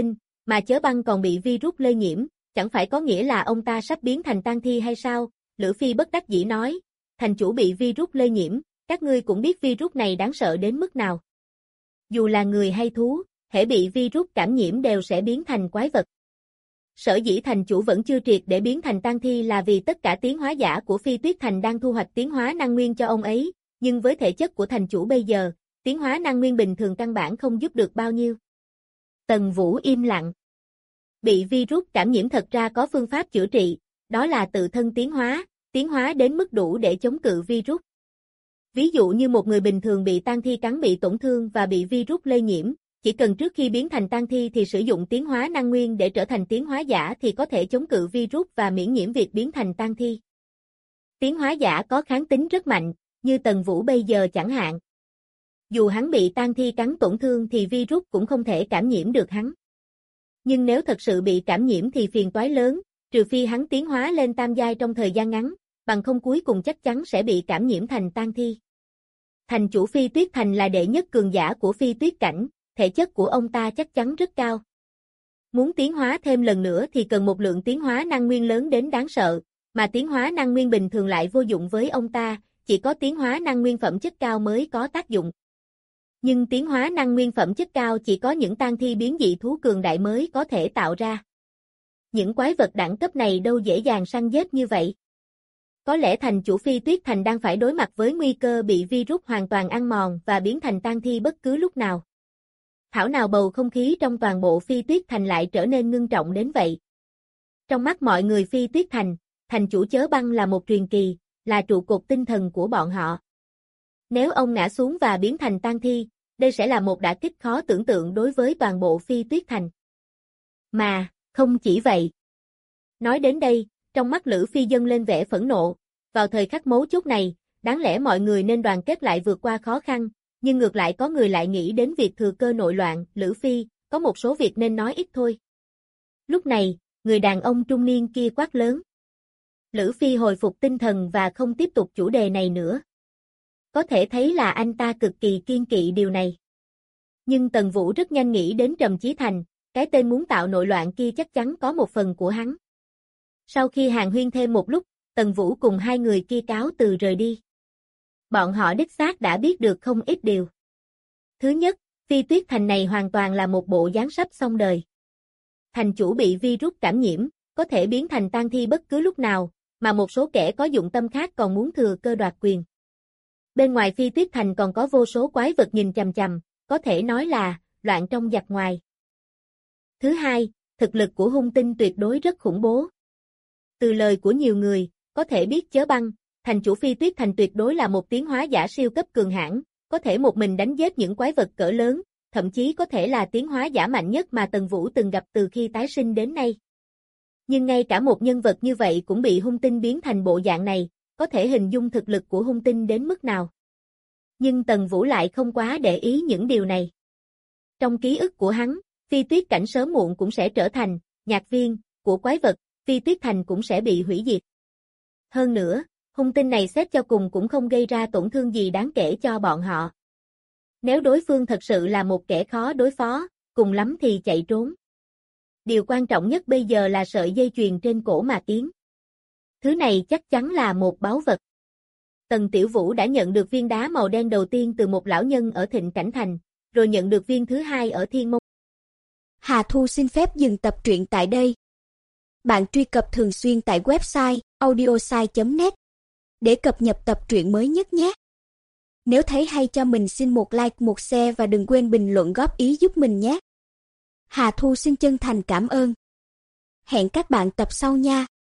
S2: mà Chớ Băng còn bị virus lây nhiễm, chẳng phải có nghĩa là ông ta sắp biến thành tang thi hay sao? Lữ Phi bất đắc dĩ nói, thành chủ bị virus lây nhiễm, các ngươi cũng biết virus này đáng sợ đến mức nào. Dù là người hay thú, hễ bị virus cảm nhiễm đều sẽ biến thành quái vật. Sở dĩ thành chủ vẫn chưa triệt để biến thành tang thi là vì tất cả tiến hóa giả của Phi Tuyết Thành đang thu hoạch tiến hóa năng nguyên cho ông ấy, nhưng với thể chất của thành chủ bây giờ, tiến hóa năng nguyên bình thường căn bản không giúp được bao nhiêu. Tần Vũ im lặng. Bị virus cảm nhiễm thật ra có phương pháp chữa trị, đó là tự thân tiến hóa đến mức đủ để chống cự virus. Ví dụ như một người bình thường bị tang thi cắn bị tổn thương và bị virus lây nhiễm, chỉ cần trước khi biến thành tang thi thì sử dụng tiến hóa năng nguyên để trở thành tiến hóa giả thì có thể chống cự virus và miễn nhiễm việc biến thành tang thi. Tiến hóa giả có kháng tính rất mạnh, như Tần Vũ bây giờ chẳng hạn. Dù hắn bị tang thi cắn tổn thương thì virus cũng không thể cảm nhiễm được hắn. Nhưng nếu thật sự bị cảm nhiễm thì phiền toái lớn, trừ phi hắn tiến hóa lên tam giai trong thời gian ngắn, bằng không cuối cùng chắc chắn sẽ bị cảm nhiễm thành tang thi. Thành chủ Phi Tuyết Thành là đệ nhất cường giả của Phi Tuyết Cảnh, thể chất của ông ta chắc chắn rất cao. Muốn tiến hóa thêm lần nữa thì cần một lượng tiến hóa năng nguyên lớn đến đáng sợ, mà tiến hóa năng nguyên bình thường lại vô dụng với ông ta, chỉ có tiến hóa năng nguyên phẩm chất cao mới có tác dụng. Nhưng tiến hóa năng nguyên phẩm chất cao chỉ có những tang thi biến dị thú cường đại mới có thể tạo ra. Những quái vật đẳng cấp này đâu dễ dàng săn giết như vậy. Có lẽ thành chủ Phi Tuyết Thành đang phải đối mặt với nguy cơ bị virus hoàn toàn ăn mòn và biến thành tang thi bất cứ lúc nào. Thảo nào bầu không khí trong toàn bộ Phi Tuyết Thành lại trở nên ngưng trọng đến vậy. Trong mắt mọi người Phi Tuyết Thành, thành chủ Chớ Băng là một truyền kỳ, là trụ cột tinh thần của bọn họ. Nếu ông ngã xuống và biến thành tang thi, đây sẽ là một đả kích khó tưởng tượng đối với toàn bộ Phi Tuyết Thành. Mà, không chỉ vậy. Nói đến đây, trong mắt Lữ Phi dâng lên vẻ phẫn nộ, vào thời khắc mấu chốt này, đáng lẽ mọi người nên đoàn kết lại vượt qua khó khăn, nhưng ngược lại có người lại nghĩ đến việc thừa cơ nội loạn. Lữ Phi, có một số việc nên nói ít thôi. Lúc này, người đàn ông trung niên kia quát lớn. Lữ Phi hồi phục tinh thần và không tiếp tục chủ đề này nữa. Có thể thấy là anh ta cực kỳ kiên kỵ điều này. Nhưng Tần Vũ rất nhanh nghĩ đến Trầm Chí Thành, cái tên muốn tạo nội loạn kia chắc chắn có một phần của hắn. Sau khi hàn huyên thêm một lúc, Tần Vũ cùng hai người kia cáo từ rời đi. Bọn họ đích xác đã biết được không ít điều. Thứ nhất, Phi Tuyết Thành này hoàn toàn là một bộ dáng sắp xong đời. Thành chủ bị virus cảm nhiễm, có thể biến thành tang thi bất cứ lúc nào, mà một số kẻ có dụng tâm khác còn muốn thừa cơ đoạt quyền. Bên ngoài Phi Tuyết Thành còn có vô số quái vật nhìn chằm chằm, có thể nói là loạn trong giặc ngoài. Thứ hai, thực lực của hung tinh tuyệt đối rất khủng bố. Từ lời của nhiều người, có thể biết Chớ Băng, thành chủ Phi Tuyết Thành tuyệt đối là một tiến hóa giả siêu cấp cường hãn, có thể một mình đánh giết những quái vật cỡ lớn, thậm chí có thể là tiến hóa giả mạnh nhất mà Tần Vũ từng gặp từ khi tái sinh đến nay. Nhưng ngay cả một nhân vật như vậy cũng bị hung tinh biến thành bộ dạng này, có thể hình dung thực lực của hung tinh đến mức nào. Nhưng Tần Vũ lại không quá để ý những điều này. Trong ký ức của hắn, Phi Tuyết Cảnh sớm muộn cũng sẽ trở thành nhạc viên của quái vật, Phi Tuyết Thành cũng sẽ bị hủy diệt. Hơn nữa, hung tinh này xét cho cùng cũng không gây ra tổn thương gì đáng kể cho bọn họ. Nếu đối phương thật sự là một kẻ khó đối phó, cùng lắm thì chạy trốn. Điều quan trọng nhất bây giờ là sợi dây chuyền trên cổ mà Kiến. Thứ này chắc chắn là một báu vật. Tần Tiểu Vũ đã nhận được viên đá màu đen đầu tiên từ một lão nhân ở Thịnh Cảnh Thành, rồi nhận được viên thứ hai ở Thiên Mông.
S3: Hà Thu xin phép dừng tập truyện tại đây. Bạn truy cập thường xuyên tại website audiosai.net để cập nhật tập truyện mới nhất nhé. Nếu thấy hay cho mình xin một like, một share và đừng quên bình luận góp ý giúp mình nhé. Hà Thu xin chân thành cảm ơn. Hẹn các bạn tập sau nha.